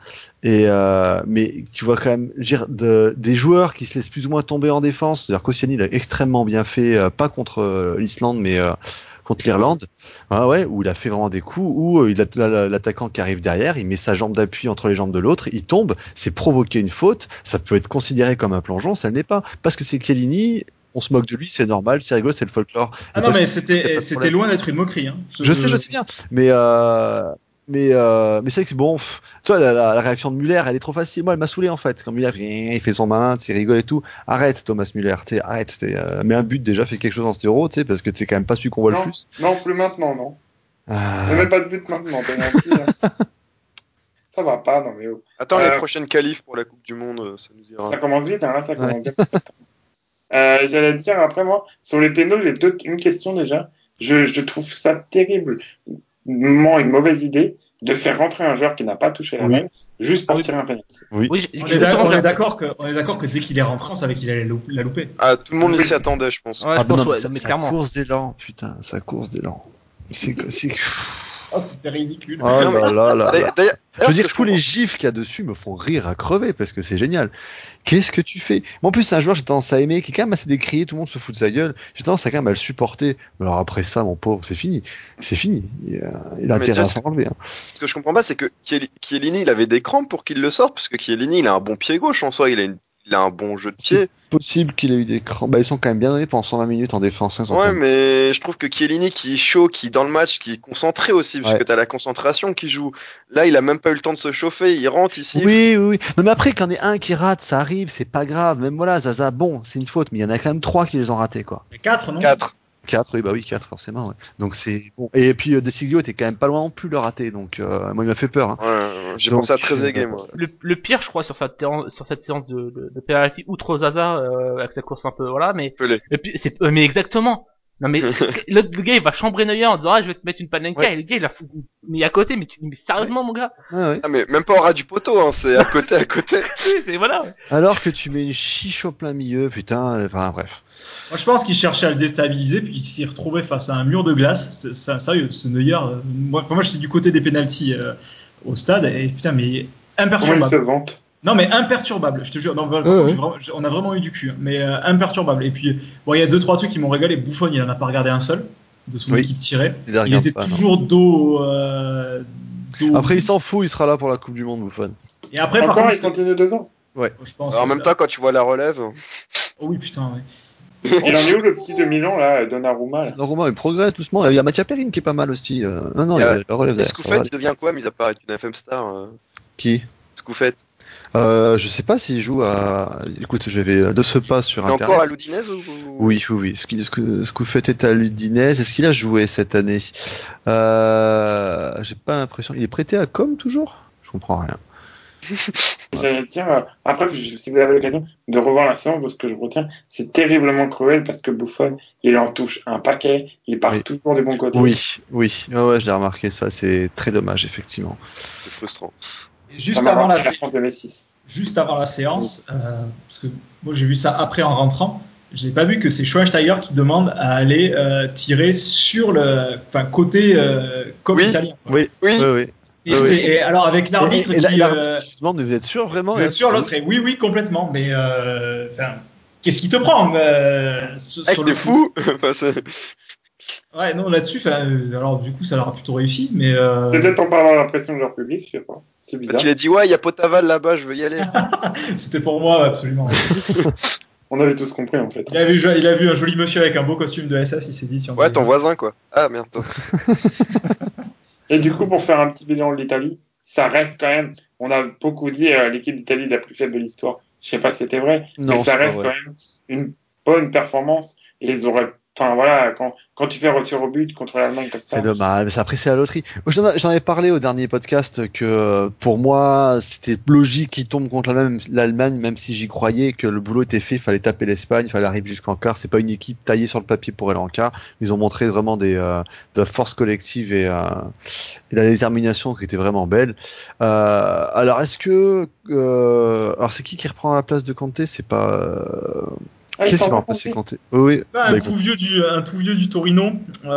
Mais tu vois quand même, je veux dire, des joueurs qui se laissent plus ou moins tomber en défense. C'est-à-dire qu'Ossiani l'a extrêmement bien fait, pas contre l'Islande, mais contre l'Irlande, ouais, où il a fait vraiment des coups, où l'attaquant qui arrive derrière, il met sa jambe d'appui entre les jambes de l'autre, il tombe, c'est provoquer une faute, ça peut être considéré comme un plongeon, ça ne l'est pas. Parce que c'est Chiellini, on se moque de lui, c'est normal, c'est rigolo, c'est le folklore. Ah non, mais c'était loin d'être une moquerie. Hein. Je sais bien, mais c'est vrai que c'est bon. Toi, la réaction de Muller, elle est trop facile. Moi, elle m'a saoulé en fait. Quand Muller, il fait son malin, tu sais, rigole et tout. Arrête, Thomas Muller, arrête. Mais un but déjà, fait quelque chose en stéro, tu sais, parce que c'est quand même pas celui qu'on voit le plus. Non, plus maintenant, non. Il n'y a même pas de but maintenant, t'es gentil. Hein. Ça va pas, non mais oh. Attends, les prochaines qualifs pour la Coupe du Monde, ça nous ira. Ça commence vite, hein, là, ça commence bien. J'allais dire, après moi, sur les pénaux, j'ai une question déjà. Je trouve ça terriblement une mauvaise idée de faire rentrer un joueur qui n'a pas touché la balle juste pour tirer un pénalty. Oui. On est d'accord que dès qu'il est rentré, on savait qu'il allait la louper. Ah, tout le monde s'y attendait, je pense. Ouais, je pense, ouais, mais sa clairement. course d'élan, putain, sa course d'élan. C'était ridicule. Oh là. Je veux dire, tous les comprends... gifs qu'il y a dessus me font rire à crever parce que c'est génial. Qu'est-ce que tu fais? Moi, en plus, c'est un joueur, j'ai tendance à aimer, qui est quand même assez décrié, tout le monde se fout de sa gueule. J'ai tendance à quand même à le supporter. Mais alors après ça, mon pauvre, c'est fini. C'est fini. Il a intérêt à s'en enlever. Hein. Ce que je comprends pas, c'est que Chiellini, il avait des crampes pour qu'il le sorte, parce que Chiellini, il a un bon pied gauche en soi, il a un bon jeu de pied. C'est possible qu'il ait eu des crampes. Bah, ils sont quand même bien donnés pendant 120 minutes en défense. Hein, ouais, mais je trouve que Chiellini, qui est chaud, qui est dans le match, qui est concentré aussi, parce que t'as la concentration qui joue. Là, il a même pas eu le temps de se chauffer, il rentre ici. Oui. Non, mais après, quand il y en a un qui rate, ça arrive, c'est pas grave. Même voilà, Zaza, bon, c'est une faute, mais il y en a quand même 3 qui les ont ratés, quoi. 4, non 4. 4, oui, 4 forcément. Ouais. Donc c'est bon. Et puis Desiglio était quand même pas loin non plus de le rater, donc moi il m'a fait peur. Hein. Ouais, j'ai pensé à Trezeguet, moi. Le pire, je crois, sur cette séance de penalty, outre Zaza, avec sa course un peu, voilà, mais mais exactement. Non mais le gars il va chambrer Neuer en disant je vais te mettre une panenka et le gars il a mis à côté mais sérieusement mon gars. Ah mais même pas au ras du poteau hein, c'est à côté. Oui, c'est voilà. Ouais. Alors que tu mets une chiche au plein milieu, putain, enfin bref. Moi je pense qu'il cherchait à le déstabiliser puis il s'est retrouvé face à un mur de glace. Sérieux, ce Neuer, moi j'étais du côté des penalties au stade et putain mais imperturbable. Comment il se vante? Non mais imperturbable, je te jure. Non, on a vraiment eu du cul, mais imperturbable. Et puis bon, il y a 2-3 trucs qui m'ont régalé. Buffon, il en a pas regardé un seul de son équipe tirée. Il était toujours dos. Après, il s'en fout, il sera là pour la Coupe du Monde, Buffon. Et après, par contre, il continue 2 ans. Ouais. Je pense. Alors, en même temps, quand tu vois la relève. Oh oui, putain. Ouais. Il en est où le petit de Milan là, Donnarumma là? Donnarumma, il progresse doucement. Il y a Mattia Perrine qui est pas mal aussi. Non, il y a la relève. Est-ce que il devient quoi, mis à part être une FM star Qui? Scoufet. Je sais pas s'il joue à. Écoute, je vais de ce pas sur Internet. Encore à l'Udinese ou... Oui. Scoufet est à l'Udinese. Est-ce qu'il a joué cette année? J'ai pas l'impression. Il est prêté à Com toujours? Je comprends rien. J'allais dire, après, si vous avez l'occasion de revoir la séance, de ce que je retiens, c'est terriblement cruel parce que Buffon, il en touche un paquet, il part toujours du bon côté. Oui, ouais, je l'ai remarqué ça, c'est très dommage, effectivement. C'est frustrant. Juste avant la séance, parce que moi j'ai vu ça après en rentrant, je n'ai pas vu que c'est Schweinsteiger qui demande à aller tirer sur le côté comme italien. Oui. Et alors avec l'arbitre qui l'arbitre demande, vous êtes sûr vraiment? Vous êtes sûr l'autre et oui complètement, mais qu'est-ce qui te prend sur le fou. Ouais, non, là-dessus, alors du coup, ça leur a plutôt réussi, mais... Peut-être en parlant à l'impression de leur public, je sais pas. C'est bizarre. Tu lui as dit, ouais, il y a Potaval là-bas, je veux y aller. C'était pour moi, absolument. On avait tous compris, en fait. Il a vu un joli monsieur avec un beau costume de SS, il s'est dit... Ouais, ton voisin, quoi. Ah, merde, toi. Et du coup, pour faire un petit bilan de l'Italie, ça reste quand même... On a beaucoup dit l'équipe d'Italie la plus faible de l'histoire. Je sais pas si c'était vrai, mais ça reste quand même une bonne performance et ils auraient. Enfin voilà, quand tu fais tir au but contre l'Allemagne comme ça. C'est dommage, mais après c'est la loterie. Moi, j'en avais parlé au dernier podcast que pour moi c'était logique qu'ils tombent contre l'Allemagne, même si j'y croyais que le boulot était fait, il fallait taper l'Espagne, il fallait arriver jusqu'en quart. C'est pas une équipe taillée sur le papier pour aller en quart. Ils ont montré vraiment de la force collective et la détermination qui était vraiment belle. Alors est-ce que alors c'est qui reprend la place de Kanté? C'est pas qu'est-ce qui va remplacer Kanté? Oui, un tout vieux du Torino.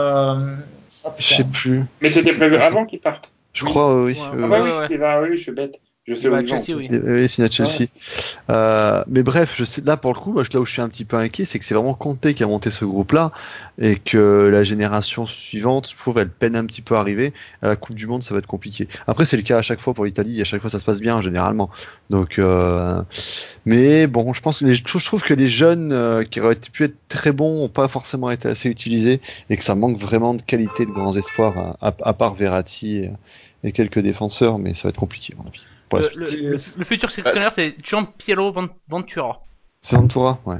Je sais plus. Mais c'était prévu avant qu'il parte. Je crois, oui. Ah bah oui, c'est là, oui, je suis bête. Je sais où il va. Chelsea, oui. Oui, c'est à Chelsea. Mais bref, je sais, là pour le coup, là où je suis un petit peu inquiet, c'est que c'est vraiment Conte qui a monté ce groupe-là et que la génération suivante, je trouve, elle peine un petit peu à arriver. À la Coupe du Monde, ça va être compliqué. Après, c'est le cas à chaque fois pour l'Italie. À chaque fois, ça se passe bien généralement. Donc, mais bon, je pense que je trouve que les jeunes qui auraient pu être très bons ont pas forcément été assez utilisés et que ça manque vraiment de qualité de grands espoirs à part Verratti et quelques défenseurs, mais ça va être compliqué à mon avis. Le futur sélectionneur, c'est Gianpiero Ventura. C'est Ventura, ouais.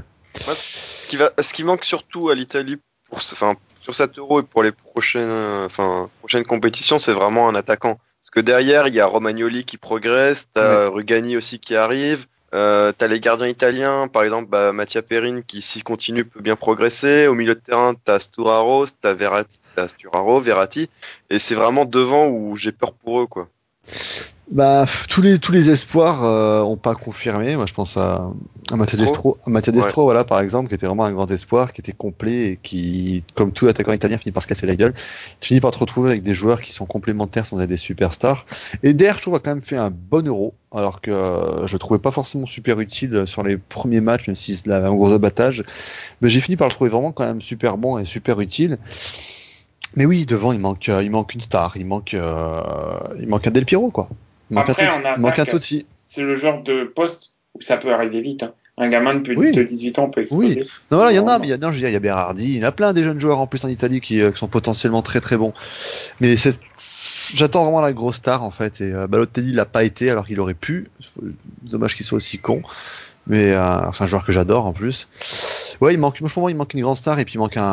Ce qui manque surtout à l'Italie sur cet Euro et pour les prochaines compétitions, c'est vraiment un attaquant. Parce que derrière, il y a Romagnoli qui progresse, t'as Rugani aussi qui arrive, t'as les gardiens italiens, par exemple, Mattia Perin qui, s'il continue, peut bien progresser. Au milieu de terrain, t'as Sturaro, Verratti, et c'est vraiment devant où j'ai peur pour eux, quoi. Tous les espoirs ont pas confirmé. Moi, je pense à Mattia Destro, voilà, par exemple, qui était vraiment un grand espoir, qui était complet et qui, comme tout attaquant italien, finit par se casser la gueule. Tu finis par te retrouver avec des joueurs qui sont complémentaires sans être des superstars. Et Der, je trouve, a quand même fait un bon Euro, alors que je le trouvais pas forcément super utile sur les premiers matchs, même si c'est un gros abattage. Mais j'ai fini par le trouver vraiment quand même super bon et super utile. Mais oui, devant, il manque une star, il manque un Del Piero, quoi. Il manque un Totti. C'est le genre de poste où ça peut arriver vite. Hein. Un gamin de 18 ans peut exploser. Oui. Non, voilà, il y en a, mais il y a Berardi, il y en a plein des jeunes joueurs en plus en Italie qui sont potentiellement très très bons. Mais j'attends vraiment la grosse star en fait. Et Balotelli l'a pas été alors qu'il aurait pu. Dommage qu'il soit aussi con. Mais c'est un joueur que j'adore en plus. Ouais, franchement, il manque une grande star et puis il manque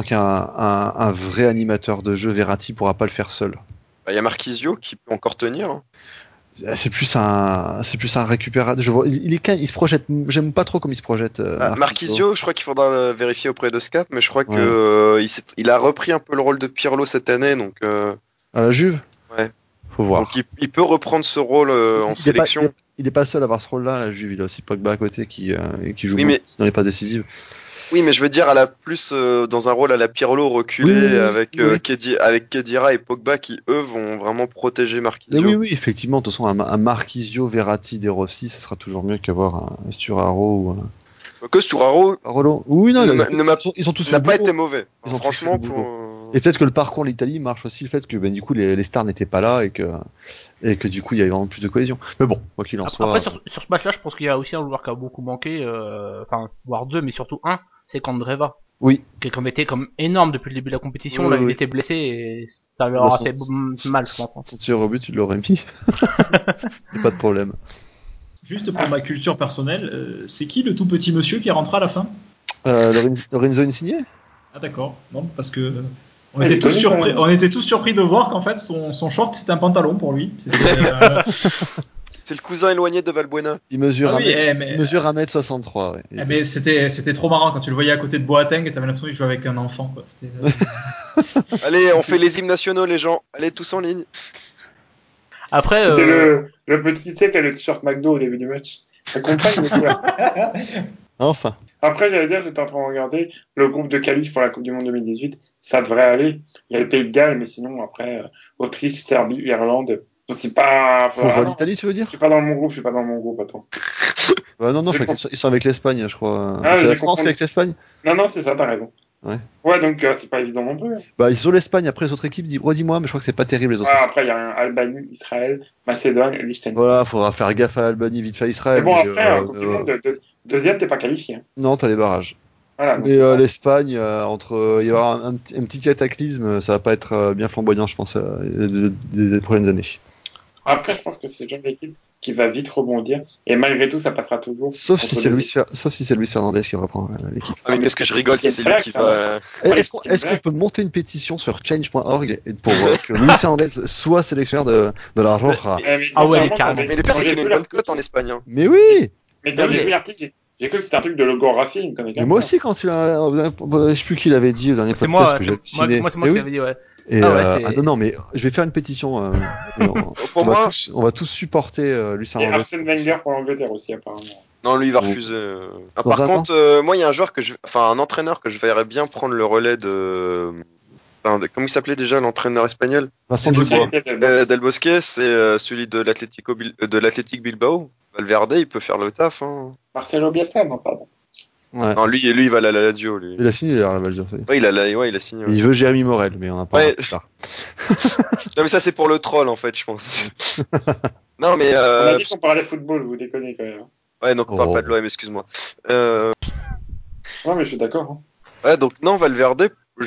un vrai animateur de jeu. Verratti pourra pas le faire seul. Il y a Marquisio qui peut encore tenir. Hein. C'est plus un récupérateur. Il se projette. J'aime pas trop comme il se projette. Marquisio, je crois qu'il faudra vérifier auprès de Scap, mais je crois que il a repris un peu le rôle de Pirlo cette année, donc. À la Juve. Ouais. Faut voir. Donc il peut reprendre ce rôle en sélection. Il est pas seul à avoir ce rôle-là. La Juve, il a aussi Pogba à côté qui joue dans les passes décisives. Oui, mais je veux dire, elle a plus dans un rôle à la Pirlo reculé avec Khedira et Pogba qui, eux, vont vraiment protéger Marquisio. Oui, effectivement. De toute façon, un Marquisio, Verratti, De Rossi, ce sera toujours mieux qu'avoir un Sturaro ou un... Que Sturaro, oui, non, ils ont tous n'a pas été mauvais. Ils ont franchement Et peut-être que le parcours de l'Italie marche aussi le fait que du coup les stars n'étaient pas là et que du coup il y avait vraiment plus de cohésion. Mais bon, quoi qu'il en soit. Après sur ce match-là, je pense qu'il y a aussi un joueur qui a beaucoup manqué, voire deux, mais surtout un, c'est Candreva. Oui. Qui était comme énorme depuis le début de la compétition. Là, il était blessé et ça leur a fait mal, je pense. Son tir au but, tu l'aurais mis. Pas de problème. Juste pour ma culture personnelle, c'est qui le tout petit monsieur qui est rentré à la fin Lorenzo Insigne. Ah d'accord, non, parce que on était tous surpris de voir qu'en fait son short c'était un pantalon pour lui. C'est le cousin éloigné de Valbuena. Il mesure 1m63. Ouais. Mais c'était trop marrant quand tu le voyais à côté de Boateng et t'avais l'impression qu'il jouait avec un enfant. Quoi. Allez, on fait les hymnes nationaux, les gens. Allez, tous en ligne. Après, c'était le petit sec avec le t-shirt McDo au début du match. Ça compagne quoi. Enfin. Après, j'allais dire, j'étais en train de regarder le groupe de qualif pour la Coupe du Monde 2018. Ça devrait aller. Il y a le Pays de Galles, mais sinon, après, Autriche, Serbie, Irlande. C'est pas. l'Italie, tu veux dire? Je suis pas dans mon groupe, attends. Non, ils sont avec l'Espagne, je crois. C'est la France qui est avec l'Espagne? Non, c'est ça, t'as raison. Ouais, donc c'est pas évident non plus. Ils sont l'Espagne, après les autres équipes, redis-moi, mais je crois que c'est pas terrible les autres. Après, il y a Albanie, Israël, Macédoine et Liechtenstein. Voilà, faudra faire gaffe à Albanie, vite fait Israël. Mais bon, après, Coupe du Monde, deuxième, t'es pas qualifié. Hein. Non, t'as les barrages. Voilà, mais l'Espagne, il y aura un petit cataclysme, ça va pas être bien flamboyant, je pense, des prochaines années. Après, je pense que c'est le genre d'équipe qui va vite rebondir. Et malgré tout, ça passera toujours. Sauf si c'est Luis Fernandez qui reprend l'équipe. Ah, mais qu'est-ce que je rigole si c'est lui qui va. Est-ce qu'on peut monter une pétition sur change.org pour que Luis Fernandez soit sélectionneur de la Roja? Ah ouais, carrément. Mais le pire, c'est qu'il a une bonne cote en Espagne. Hein. Mais oui! Mais quand j'ai vu l'article, j'ai cru que c'était un truc de logographie. Mais moi aussi, quand je sais plus qui l'avait dit au dernier podcast que j'ai halluciné. Moi qui l'avais dit, ouais. Et non, mais je vais faire une pétition. On va tous supporter Luis Et Fernandez. Arsène Wenger pour l'Angleterre aussi, apparemment. Non, lui, il va refuser. Par contre, moi, il y a un entraîneur que je verrais bien prendre le relais de. Comment il s'appelait déjà l'entraîneur espagnol? Vincent Dubois. Del Bosque, c'est celui de l'Athletic Bilbao. Valverde, il peut faire le taf. Hein. Marcelo Bielsa, non, pardon. Ouais. Non, lui, il va à la Lazio. Lui. Il a signé d'ailleurs, la Lazio. Ouais, il a signé. Ouais. Il veut Jérémy Morel, mais on en parlera plus tard. Non, mais ça, c'est pour le troll, en fait, je pense. Non, mais. On a dit qu'on parlait football, vous déconnez quand même. Ouais, donc on parle pas de l'OM, excuse-moi. Non, mais je suis d'accord. Hein. Ouais, donc non, Valverde,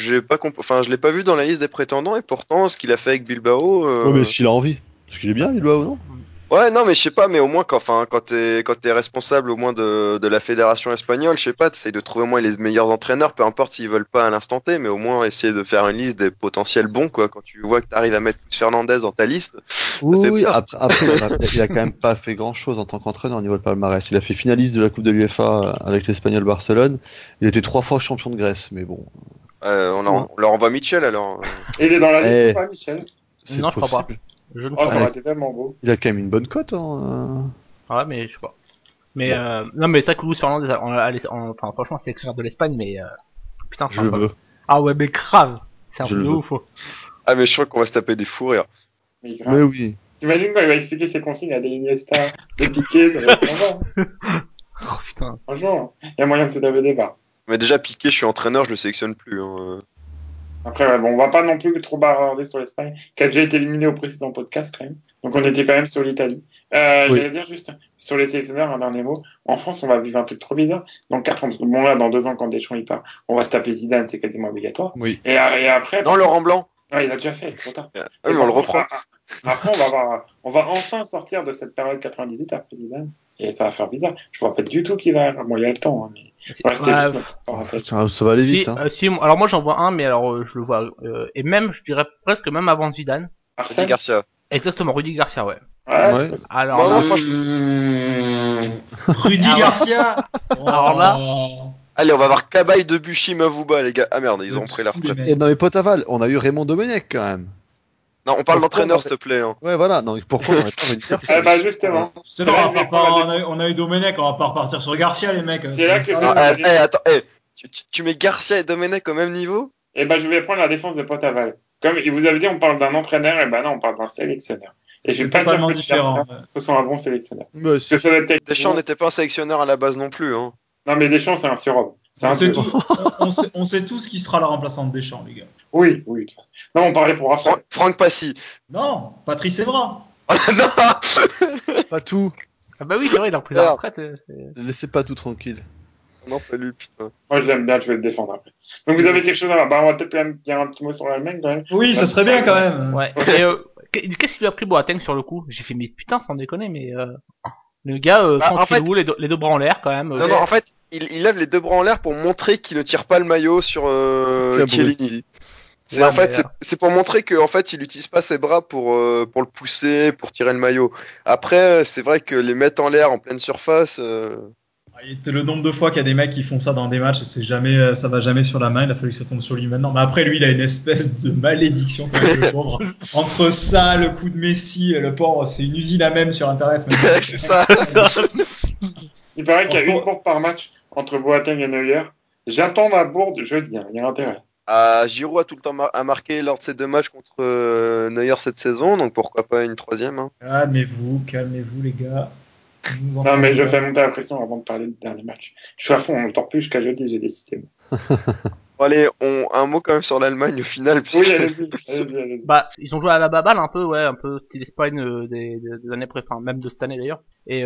je l'ai pas vu dans la liste des prétendants, et pourtant, ce qu'il a fait avec Bilbao. Ouais, mais est-ce qu'il a envie? Parce qu'il est bien, Bilbao, non? Ouais, non, mais je sais pas, mais au moins quand t'es responsable au moins de la fédération espagnole, je sais pas, t'essayes de trouver au moins les meilleurs entraîneurs, peu importe s'ils veulent pas à l'instant T, mais au moins essayer de faire une liste des potentiels bons, quoi. Quand tu vois que t'arrives à mettre Luis Fernandez dans ta liste. Oui, après il a quand même pas fait grand chose en tant qu'entraîneur au niveau de palmarès. Il a fait finaliste de la Coupe de l'UEFA avec l'Espagnol Barcelone. Il était 3 fois champion de Grèce, mais bon. On leur envoie Mitchell alors. Et il est dans la liste ou pas, Michel? Non, je crois pas. Je ne crois ça pas. aurait été tellement beau. Il a quand même une bonne cote. Hein. Ouais, mais je sais pas. Mais non, mais c'est vrai que Luis Fernandez, enfin franchement, c'est sélectionneur de l'Espagne, mais putain, je veux. Ah ouais, mais grave. C'est un Je peu de le ouf. Ah, mais je crois qu'on va se taper des fous rires. Mais oui. T'imagines quand il va expliquer ses consignes à des Iniesta, des Piqué, ça va être sympa. Oh putain. Franchement, il y a moyen de se taper des barres. Mais déjà, Piqué, je suis entraîneur, je le sélectionne plus. Hein. Après, ouais, bon, on va pas non plus trop bavarder sur l'Espagne, qui a déjà été éliminé au précédent podcast quand même. Donc on était quand même sur l'Italie. Oui. J'allais dire juste sur les sélectionneurs un dernier mot. En France, on va vivre un truc trop bizarre. Dans 4 ans, bon là, dans 2 ans, quand Deschamps il part, on va se taper Zidane, c'est quasiment obligatoire. Oui. Et après. Non, Laurent Blanc. Ouais, il a déjà fait, c'est trop tard. Ah, mais on le reprend. Après, on va enfin sortir de cette période 98 après Zidane. Et ça va faire bizarre. Je vois pas du tout qui va. Bon, il y a le temps, hein, mais. Ouais, c'était juste notre parenthèse. Ça va aller vite. Hein. Alors moi j'en vois un, mais alors je le vois et même je dirais presque même avant Zidane. Rudy Garcia. Exactement, Rudy Garcia, ouais. Ouais. Alors là, Rudy Garcia. Alors là. Allez, on va voir Cabaye, Debuchy, Mavouba, les gars. Ah merde, ils ont pris la retraite. Et dans les Potaval, on a eu Raymond Domenech quand même. Non, on parle d'entraîneur, s'il te plaît. Hein. Ouais, voilà. Non, pourquoi on va pas Rudy Garcia? Bah, justement. On a eu Domenech, on va pas repartir sur Garcia, les mecs. C'est là que attends, tu mets Garcia et Domenech au même niveau? Eh ben, je vais prendre la défense de Potaval. Comme il vous avait dit, on parle d'un entraîneur, et ben non, on parle d'un sélectionneur. Et je suis pas sûr que différent. Ce soit un bon sélectionneur. Deschamps n'était pas un sélectionneur à la base non plus. Hein. Non, mais Deschamps, c'est un surhomme. On sait tous qui sera le remplaçant de Deschamps, les gars. Oui. Non, on parlait pour Raphaël. Franck Passy. Non, Patrice Evra. Non. Pas tout. Ah bah oui, c'est vrai, il a repris la retraite. Laissez pas tout tranquille. Non, pas lui, putain. Moi, j'aime bien, je vais le défendre après. Donc, vous avez quelque chose à dire? Bah, on va peut-être quand même dire un petit mot sur l'Allemagne, quand même. Oui, ça serait bien, quand même. Ouais. Et qu'est-ce qu'il lui a pris Boateng sur le coup? J'ai fait, mais putain, sans déconner, mais le gars, tranquillou, les deux bras en l'air, quand même. Non, en fait, il lève les deux bras en l'air pour montrer qu'il ne tire pas le maillot sur Chiellini. C'est pour montrer qu'en fait, il n'utilise pas ses bras pour le pousser, pour tirer le maillot. Après, c'est vrai que les mettre en l'air en pleine surface. Le nombre de fois qu'il y a des mecs qui font ça dans des matchs, ça va jamais sur la main. Il a fallu que ça tombe sur lui maintenant. Mais après, lui, il a une espèce de malédiction quand même, le pauvre. Entre ça, le coup de Messi, le pauvre, c'est une usine à même sur Internet. C'est ça. Il paraît qu'il y a une bourde par match entre Boateng et Neuer. J'attends ma bourde jeudi. Il y a intérêt. Giroud a tout le temps marqué lors de ces 2 matchs contre Neuer cette saison, donc pourquoi pas une 3e. Hein. Calmez-vous, les gars. Non, mais je fais monter la pression avant de parler du dernier match. Je suis à fond, on ne tord plus jusqu'à jeudi, j'ai décidé. Bon, allez, un mot quand même sur l'Allemagne au final. Oui, allez-y. Bah, ils ont joué à la baballe un peu, ouais, un peu style Espagne des années précédentes, même de cette année d'ailleurs. Et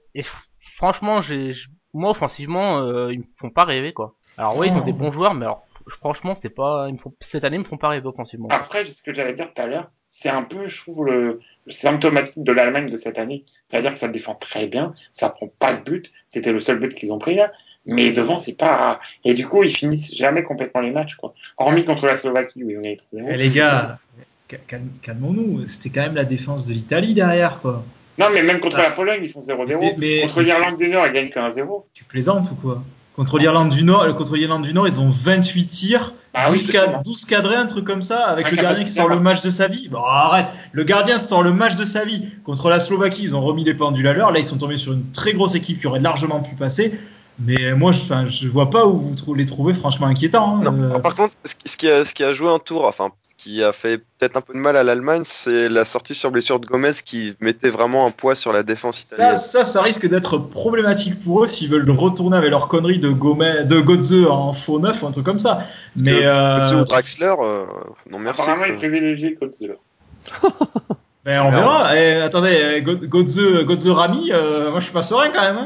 franchement, moi offensivement, ils me font pas rêver quoi. Alors oui, ils ont des bons joueurs, mais alors franchement, c'est pas, cette année, ils me font pas rêver offensivement. Après, ce que j'allais dire tout à l'heure, c'est un peu, je trouve, le symptomatique de l'Allemagne de cette année. C'est-à-dire que ça défend très bien, ça prend pas de but. C'était le seul but qu'ils ont pris là. Mais devant, c'est pas. Et du coup, ils finissent jamais complètement les matchs, quoi. Hormis contre la Slovaquie, où ils ont gagné 3-0. Eh, les gars, calmons-nous. C'était quand même la défense de l'Italie derrière, quoi. Non, mais même contre la Pologne, ils font 0-0. Mais Contre l'Irlande du Nord, ils gagnent que 1-0. tu plaisantes ou quoi? Contre l'Irlande du Nord, ils ont 28 tirs, Ah oui, 12 cadrés, un truc comme ça, avec Ouais, le gardien qui sort le match de sa vie. Bon, arrête, le gardien sort le match de sa vie. Contre la Slovaquie, ils ont remis les pendules à l'heure. Là, ils sont tombés sur une très grosse équipe qui aurait largement pu passer. Mais moi, je vois pas où vous les trouvez franchement inquiétants. Hein. Non. Par contre, ce qui a joué un tour, enfin, ce qui a fait peut-être un peu de mal à l'Allemagne, c'est la sortie sur blessure de Gomez qui mettait vraiment un poids sur la défense italienne. Ça risque d'être problématique pour eux s'ils veulent retourner avec leur connerie de Götze en faux neuf ou un truc comme ça. Mais Götze ou Draxler, non merci. Apparemment, ils privilégient Götze. Ben, on verra. Attendez, Götze Rami, moi je suis pas serein quand même. Hein.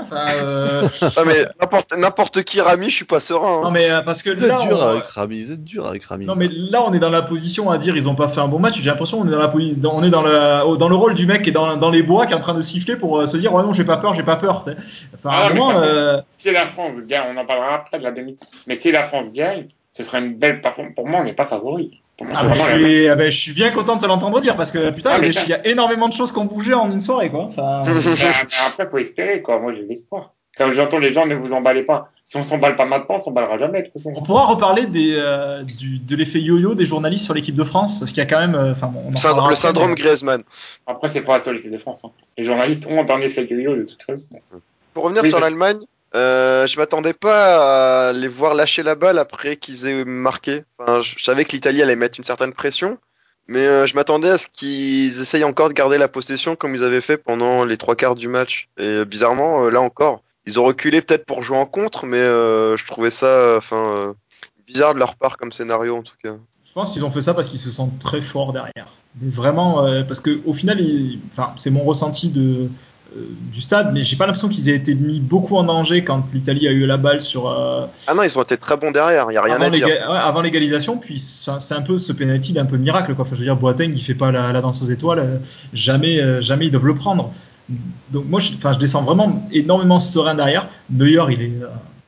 Ah, mais n'importe qui Rami, je suis pas serein. Hein. Non mais parce que Vous êtes là, dur avec Rami, vous êtes dur avec Rami. non mais là on est dans la position à dire ils ont pas fait un bon match. J'ai l'impression qu'on est on est dans le rôle du mec qui est dans les bois qui est en train de siffler pour se dire ouais non j'ai pas peur. Enfin à un moment. Si la France gagne, on en parlera après de la demi. Mais si la France gagne, ce sera une belle. Par contre, pour moi, on n'est pas favori. Je suis bien content de te l'entendre dire parce que putain, il y a énormément de choses qui ont bougé en une soirée quoi. Enfin... après, faut espérer quoi. Moi, j'ai de l'espoir. Comme j'entends les gens, ne vous emballez pas. Si on s'emballe pas maintenant, on s'emballera jamais. De toute façon. On pourra reparler de l'effet yo-yo des journalistes sur l'équipe de France parce qu'il y a quand même, le syndrome Griezmann. Après, c'est pas sur l'équipe de France. Hein. Les journalistes ont un effet yo-yo de toute façon. Pour revenir sur l'Allemagne. Je m'attendais pas à les voir lâcher la balle après qu'ils aient marqué. Enfin, je savais que l'Italie allait mettre une certaine pression, mais je m'attendais à ce qu'ils essayent encore de garder la possession comme ils avaient fait pendant les 3/4 du match. Et bizarrement, là encore, ils ont reculé peut-être pour jouer en contre, mais je trouvais ça, bizarre de leur part comme scénario en tout cas. Je pense qu'ils ont fait ça parce qu'ils se sentent très forts derrière. Mais vraiment, parce que au final, c'est mon ressenti du stade, mais j'ai pas l'impression qu'ils aient été mis beaucoup en danger quand l'Italie a eu la balle sur. Ah non, ils ont été très bons derrière, il y a rien à dire. Avant l'égalisation, puis c'est un peu ce penalty, un peu miracle quoi. Enfin, je veux dire, Boateng, il fait pas la danseuse étoile, jamais ils doivent le prendre. Donc moi, je descends vraiment énormément serein derrière. Neuer, il est.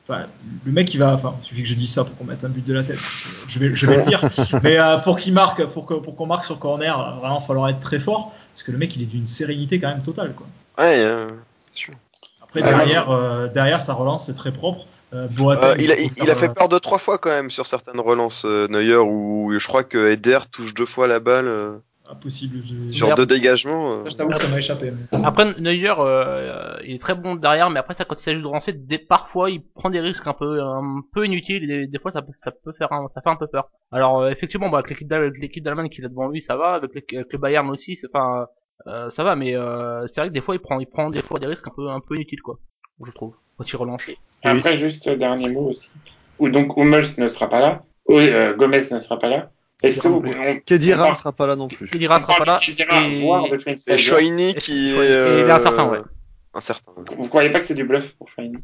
Le mec, il va. Enfin, il suffit que je dise ça pour qu'on mette un but de la tête. Je vais le dire. Mais pour qu'il marque, pour qu'on marque sur corner, vraiment, il va falloir être très fort. Parce que le mec, il est d'une sérénité quand même totale. Quoi. Ouais, c'est sûr. Après, derrière, sa relance, c'est très propre. Il a fait peur 2-3 fois quand même sur certaines relances, Neuer, où je crois que Eder touche 2 fois la balle. Impossible. Sur 2 dégagements. Ça, je t'avoue que ça m'a échappé. Après, Neuer, il est très bon derrière, mais après ça, quand il s'agit de relancer, parfois il prend des risques un peu inutiles, et des fois ça fait un peu peur. Alors effectivement, avec l'équipe d'Allemagne qui est devant lui, ça va, avec le Bayern aussi, ça va, mais c'est vrai que des fois il prend des fois des risques un peu inutiles quoi, je trouve, quand il relance. Après, juste dernier mot aussi. Ou donc Hummels ne sera pas là. Gomez ne sera pas là. Est-ce que Khedira ne sera pas là non plus. Khedira ne sera pas là. Et Chouini qui est. Il est incertain, ouais. Incertain. Vous croyez pas que c'est du bluff pour Chouini?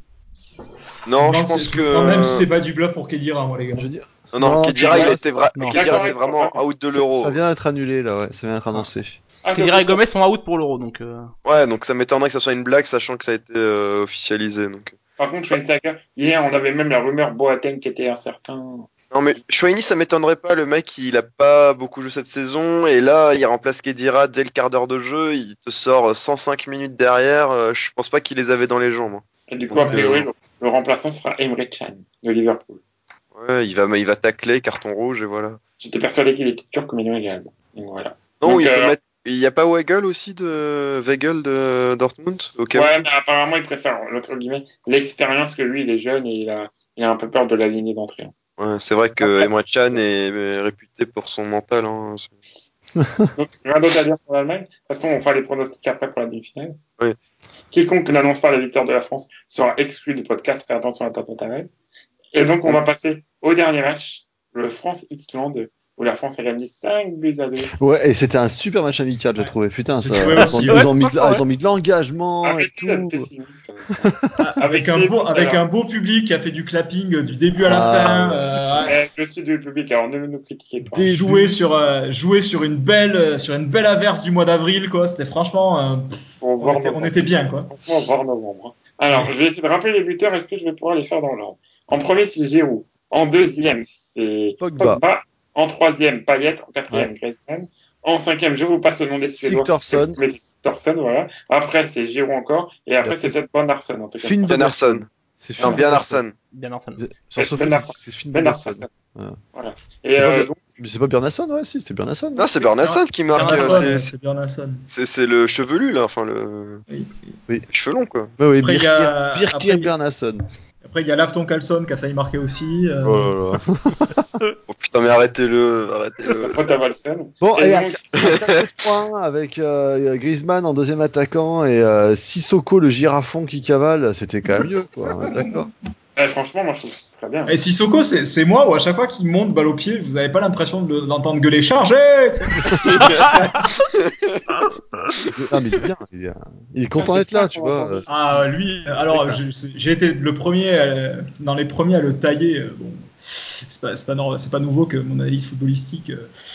Non, je pense que. Non, même si c'est pas du bluff pour Khedira, moi, les gars. Je veux dire... Non, Khedira, Khedira, c'est vraiment out de l'Euro. Ça vient d'être annulé, là, ouais. Ça vient d'être annoncé. Khedira et Gomez sont out pour l'Euro, donc. Ouais, donc ça m'étonnerait que ça soit une blague, sachant que ça a été officialisé. Donc. Par contre, hier, on avait même la rumeur Boateng qui était incertain. Non, mais Chouini, ça m'étonnerait pas. Le mec, il a pas beaucoup joué cette saison. Et là, il remplace Khedira dès le quart d'heure de jeu. Il te sort 105 minutes derrière. Je pense pas qu'il les avait dans les jambes. Et du coup, a priori, le remplaçant sera Emre Can de Liverpool. Ouais, il va tacler, carton rouge, et voilà. J'étais persuadé qu'il était turc mais non égal. Donc voilà. Non, il y a pas Weigl aussi Weigl de Dortmund Ouais, mais apparemment, il préfère, entre guillemets, l'expérience que lui, il est jeune et il a un peu peur de la lignée d'entrée. Ouais, c'est vrai que Emre Can est réputé pour son mental. Hein. Donc, rien d'autre à dire pour l'Allemagne. De toute façon, on fera les pronostics après pour la demi-finale. Oui. Quiconque n'annonce pas la victoire de la France sera exclu du podcast. Fais attention à ta internet. Et donc, on va passer au dernier match, le France-Islande, où la France a gagné 5-2. Ouais, et c'était un super match amical, j'ai trouvé. Putain, J'ai ça. trouvé aussi, Ils ont mis de l'engagement et Arrêtez d'être tout. pessimiste comme ça. Avec un beau public qui a fait du clapping du début à la fin. Ouais. Je suis du public, alors ne nous critiquez pas. Jouer sur une belle averse du mois d'avril, quoi. C'était franchement, on était bien, quoi. Franchement, voir novembre. Alors, je vais essayer de rappeler les buteurs. Est-ce que je vais pouvoir les faire dans l'ordre? En premier, c'est Giroud. En deuxième, c'est Pogba. En troisième, Payet. En quatrième, Griezmann. En cinquième, je vous passe le nom des Suédois. Sigthorsson. Mais Sigthorsson, voilà. Après, c'est Giroud encore. Et après, c'est peut-être Bonarsson. En tout cas. Bien Arsson. C'est Non, bien Arsson. Sur Sophie, c'est Finn Bonarsson. Voilà. Et donc, c'est pas Bernasson, ouais, si, c'était Bernasson. Non, c'est Bernasson qui marque. C'est Bernasson. C'est le chevelu, là, enfin, Oui. Les cheveux longs, quoi. Oui, Après, Birkir Bernasson. Après, il y a Lafton Carlson qui a failli marquer aussi. Oh là là. Oh putain, mais arrêtez-le. la faute à Valsen. Bon, et donc, 4-3 avec Griezmann en deuxième attaquant et Sissoko le girafon qui cavale, c'était quand même mieux, quoi. On est d'accord. Franchement, moi, je trouve que c'est très bien. Et Sissoko, c'est moi où à chaque fois qu'il monte balle au pied, vous avez pas l'impression d'entendre gueuler chargé. Ah, mais il est bien, il est content d'être là, tu vois. Ah, lui, alors j'ai été le premier, dans les premiers à le tailler. Bon, c'est pas nouveau que mon analyse footballistique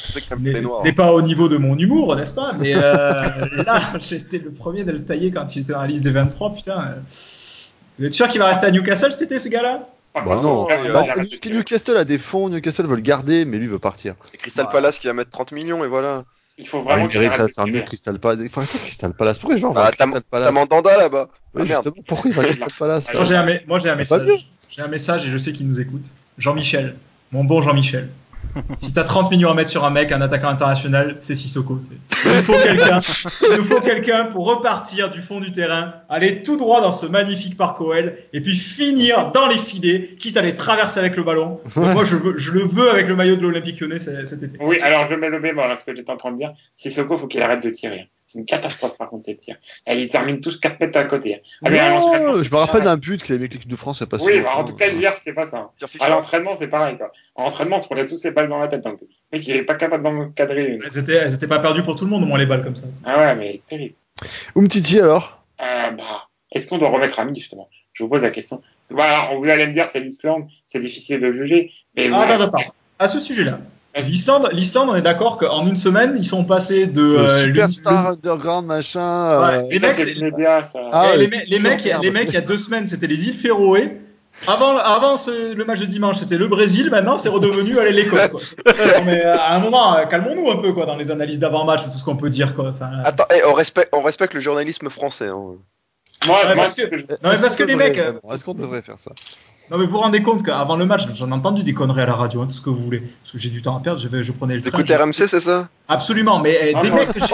n'est pas au niveau de mon humour, n'est-ce pas? Mais là, j'étais le premier de le tailler quand il était dans la liste des 23, putain. Vous êtes sûr qu'il va rester à Newcastle cet été, ce gars-là? Bah non, Newcastle a des fonds, Newcastle veut le garder, mais lui veut partir. Et Crystal Palace qui va mettre 30 millions, et voilà. Il faut vraiment qu'il arrête de faire mieux Crystal Palace. Il faut arrêter Crystal Palace. Pourquoi les gens vont Crystal Palace? T'as Mandanda là-bas. Oui, merde. Pourquoi il va Crystal Palace? Moi, j'ai un message. J'ai un message et je sais qu'il nous écoute. Jean-Michel. Mon bon Jean-Michel. Si t'as 30 millions à mettre sur un mec, un attaquant international, c'est Sissoko. Il nous faut quelqu'un pour repartir du fond du terrain, aller tout droit dans ce magnifique parc OL, et puis finir dans les filets, quitte à les traverser avec le ballon. Moi, je le veux avec le maillot de l'Olympique Lyonnais cet été. Oui, alors je mets le bémol à ce que j'étais en train de dire. Sissoko, faut qu'il arrête de tirer. C'est une catastrophe par contre ces tirs. Et ils terminent tous 4 mètres à côté. Je me rappelle d'un but qu'il avait avec l'équipe de France il n'y a pas si longtemps. Oui, en tout cas hier c'est pas ça. À l'entraînement c'est pareil quoi. En entraînement on se prenait tous ces balles dans la tête. Donc le mec il est pas capable d'encadrer une. Elles étaient pas perdues pour tout le monde au moins les balles comme ça. Ah ouais mais terrible. Umtiti alors est-ce qu'on doit remettre Ami justement? Je vous pose la question. Voilà, vous allez me dire c'est l'Islande, c'est difficile de juger. Mais attends. À ce sujet-là. L'Islande, on est d'accord qu'en une semaine, ils sont passés de superstar underground machin. Les mecs, c'est médias, ça. Les mecs, il y a 2 semaines, c'était les îles Féroé. Avant le match de dimanche, c'était le Brésil. Maintenant, c'est redevenu l'Écosse. Quoi. Mais à un moment, calmons-nous un peu quoi dans les analyses d'avant-match ou tout ce qu'on peut dire quoi. Enfin, attends, on respecte le journalisme français. Hein. Parce que les mecs. Est-ce qu'on devrait faire ça? Non mais vous vous rendez compte qu'avant le match, j'en ai entendu des conneries à la radio, tout ce que vous voulez. Parce que j'ai du temps à perdre, je prenais le train. T'écoutes RMC, c'est ça? Absolument, mais des mecs que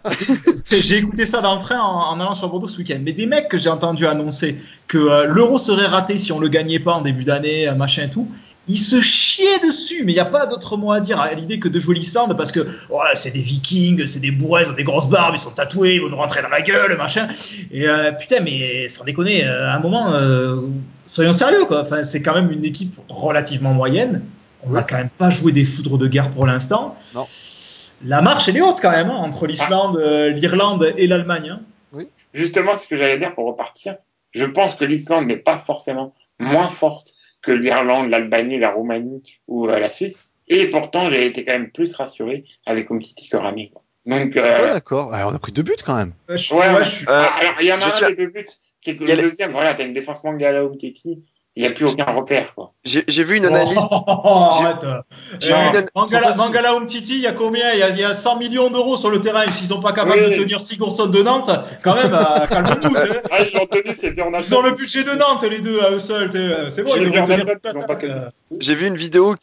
j'ai écouté ça dans le train en allant sur Bordeaux ce week-end. Mais des mecs que j'ai entendu annoncer que l'Euro serait raté si on le gagnait pas en début d'année, machin et tout. Ils se chiaient dessus, mais il n'y a pas d'autre mot à dire à l'idée que de jouer l'Islande parce que c'est des Vikings, c'est des bourrins, ils ont des grosses barbes, ils sont tatoués, ils vont nous rentrer dans la gueule, machin. Et putain, mais sans déconner, à un moment, soyons sérieux quoi. Enfin, c'est quand même une équipe relativement moyenne. On n'a quand même pas joué des foudres de guerre pour l'instant. Non. La marche elle est haute quand même entre l'Islande, l'Irlande et l'Allemagne. Hein. Oui. Justement, ce que j'allais dire pour repartir. Je pense que l'Islande n'est pas forcément moins forte que l'Irlande, l'Albanie, la Roumanie ou la Suisse. Et pourtant, j'ai été quand même plus rassuré avec Umtiti que Rami. Donc, d'accord. On a pris 2 buts quand même. Alors, il y en a un des 2 buts qui est le deuxième. Voilà, t'as une défense Mangala Umtiti. Il n'y a plus aucun repère, quoi. J'ai vu une analyse. Mangala Umtiti, il y a combien? Il y a 100 millions d'euros sur le terrain. S'ils sont pas capables de tenir Sigurdsson de Nantes, quand même, calme-nous. Ils ont tenu, c'est bien. Ils ont le budget de Nantes, les deux, à eux seuls. C'est bon, ils devraient tenir. J'ai vu une vidéo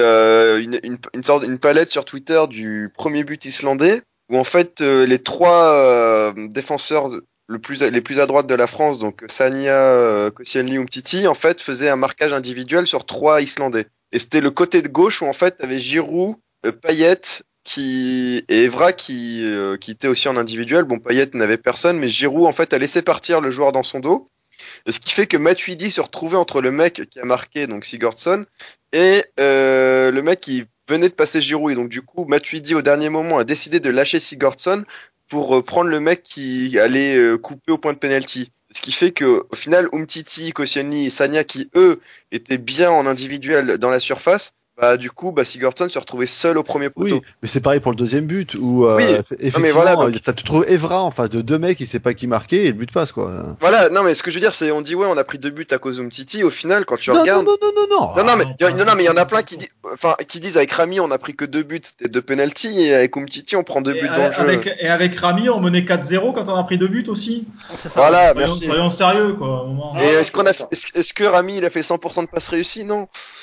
une palette sur Twitter du premier but islandais, où en fait, les 3 défenseurs les plus à droite de la France, donc Sagna, Koscielny, Umtiti, en fait, faisaient un marquage individuel sur 3 Islandais. Et c'était le côté de gauche où en fait, t'avais Giroud, Payet et Evra qui était aussi en individuel. Bon, Payet n'avait personne, mais Giroud en fait a laissé partir le joueur dans son dos. Et ce qui fait que Matuidi se retrouvait entre le mec qui a marqué, donc Sigurdsson, et le mec qui venait de passer Giroud et donc du coup Matuidi au dernier moment a décidé de lâcher Sigurdsson pour prendre le mec qui allait couper au point de penalty. Ce qui fait que au final Umtiti, Koscielny et Sagna qui eux étaient bien en individuel dans la surface, bah du coup bah Sigurdsson se retrouvait seul au premier Oui, poteau. mais c'est pareil pour le deuxième but où Oui, non, effectivement, mais voilà, donc tu trouves Evra en face de deux mecs, il sait pas qui marquer et le but passe quoi. voilà, non mais ce que je veux dire c'est on dit ouais on a pris 2 buts à cause d'Umtiti, au final quand tu Non, non, regardes non, non, non, non. non, non, mais non, non, mais il y en a plein qui disent avec Rami on a pris que 2 buts, c'était 2 penalties et avec Umtiti on prend 2 buts dans le jeu. Avec Rami, on menait 4-0 quand on a pris 2 buts aussi. C'est ça. Voilà, Soyons, merci. soyons sérieux, quoi. À un moment. Et Ah, est-ce qu'on a, d'accord. est-ce que Rami il a fait 100% de passes réussies? Non.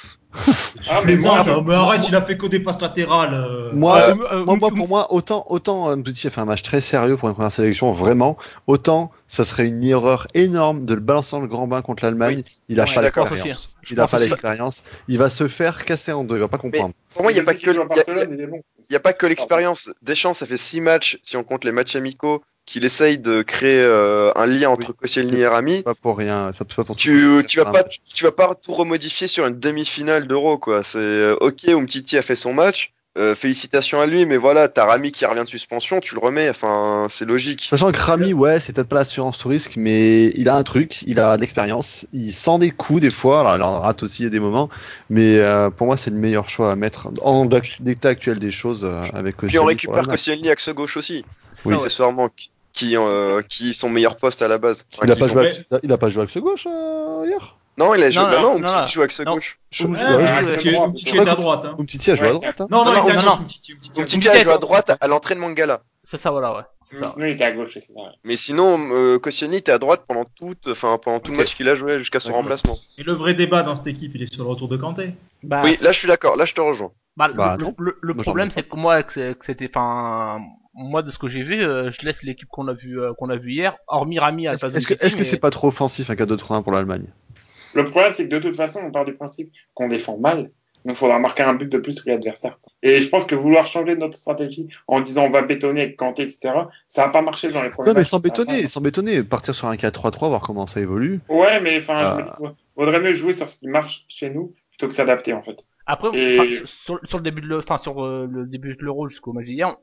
Tu Ah, mais plaisantes, moi, hein, mais arrête, il a fait que des passes latérales. Moi, Euh, pour moi, autant Mtuti a fait un match très sérieux pour une première sélection, vraiment, autant ça serait une erreur énorme de le balancer dans le grand bain contre l'Allemagne. Il a je suis pas d'accord. l'expérience. Je Il a pense pas aussi. l'expérience. Il va se faire casser en deux. Il va pas Mais comprendre. pour moi il y a pas depuis que qu'il joue à Barcelone, il est bon. il y a pas que l'expérience. Deschamps ça fait 6 matchs si on compte les matchs amicaux qu'il essaye de créer un lien Oui, entre Koscielny c'est et Rami. pas pour rien. C'est pas pour tout Tu vas faire un pas match. tout remodifier sur une demi-finale d'Euro quoi. C'est ok Umtiti a fait son match. Félicitations à lui, mais voilà, t'as Rami qui revient de suspension, tu le remets, enfin, c'est logique. Sachant que Rami, ouais, c'est peut-être pas l'assurance tout risque, mais il a un truc, il a de l'expérience, il sent des coups des fois, alors il en rate aussi à des moments, mais pour moi c'est le meilleur choix à mettre en l'état actuel des choses avec Puis on Koscielny pour récupère l'Allemagne. Koscielny axe gauche aussi, C'est Oui. ça, ouais. accessoirement, qui est son meilleur poste à la base. Enfin, Il a qui pas sont- joué, Mais- il a pas joué avec ce gauche hier. Non, il a joué. Non, Bah non, non, non, Umtiti non, joue axe non. gauche. Je- Ouais, ouais, Ah, Umtiti c'est droit, Umtiti plutôt. était à droite. Hein. Umtiti a joué à Ouais, droite. Hein. Non, Non, il était à non, gauche, non. Umtiti Umtiti a joué à droite à l'entrée de Mangala. C'est ça, voilà, ouais. C'est mais ça, ouais. sinon, il était à gauche, c'est ça. Mais sinon, Koscielny était à droite pendant tout le Ok. match qu'il a joué jusqu'à son D'accord. remplacement. Et le vrai débat dans cette équipe, il est sur le retour de Kanté. Bah, Oui, là je suis d'accord, là je te rejoins. Bah non, le moi j'en problème, mets pas. c'est que moi, que c'était, enfin, moi, de ce que j'ai vu, je laisse l'équipe qu'on a vu hier, hormis Rami à la place de Umtiti, Est-ce que c'est mais pas trop offensif un 4-2-3-1 pour l'Allemagne? Le problème, c'est que de toute façon, on part du principe qu'on défend mal, donc il faudra marquer un but de plus que l'adversaire. Et je pense que vouloir changer notre stratégie en disant on va bétonner avec Kanté, etc., ça va pas marcher dans les premiers Non mais matchs. sans bétonner, partir sur un 4-3-3, voir comment ça évolue. Ouais, mais enfin, je me Euh, dis, vaudrait mieux jouer sur ce qui marche chez nous plutôt que s'adapter, en fait. après, enfin, Et sur le début de enfin, sur le début de l'Euro jusqu'au match d'hier,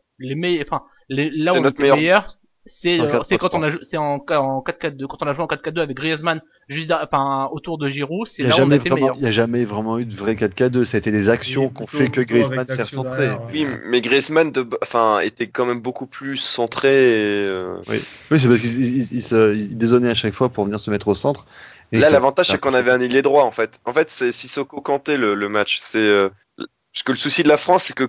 là où C'est on notre était meilleur. meilleur, C'est un c'est quand 4-3-3. on a, c'est en 4-4-2, quand on a joué en 4-4-2 avec Griezmann, juste, enfin, autour de Giroud, c'est là où on a été meilleur. Il y a jamais vraiment eu de vrai 4-4-2. Ça a été des actions Oui, qu'on fait que plutôt avec Griezmann s'est Daxio recentré. derrière. Oui, mais Griezmann enfin, était quand même beaucoup plus centré. Oui, oui, c'est parce qu'il dézonnait à chaque fois pour venir se mettre au centre. Et Là, que l'avantage, c'est qu'on avait un ailier droit, en fait. En fait, c'est Sissoko Kanté le match. Parce que le souci de la France, c'est que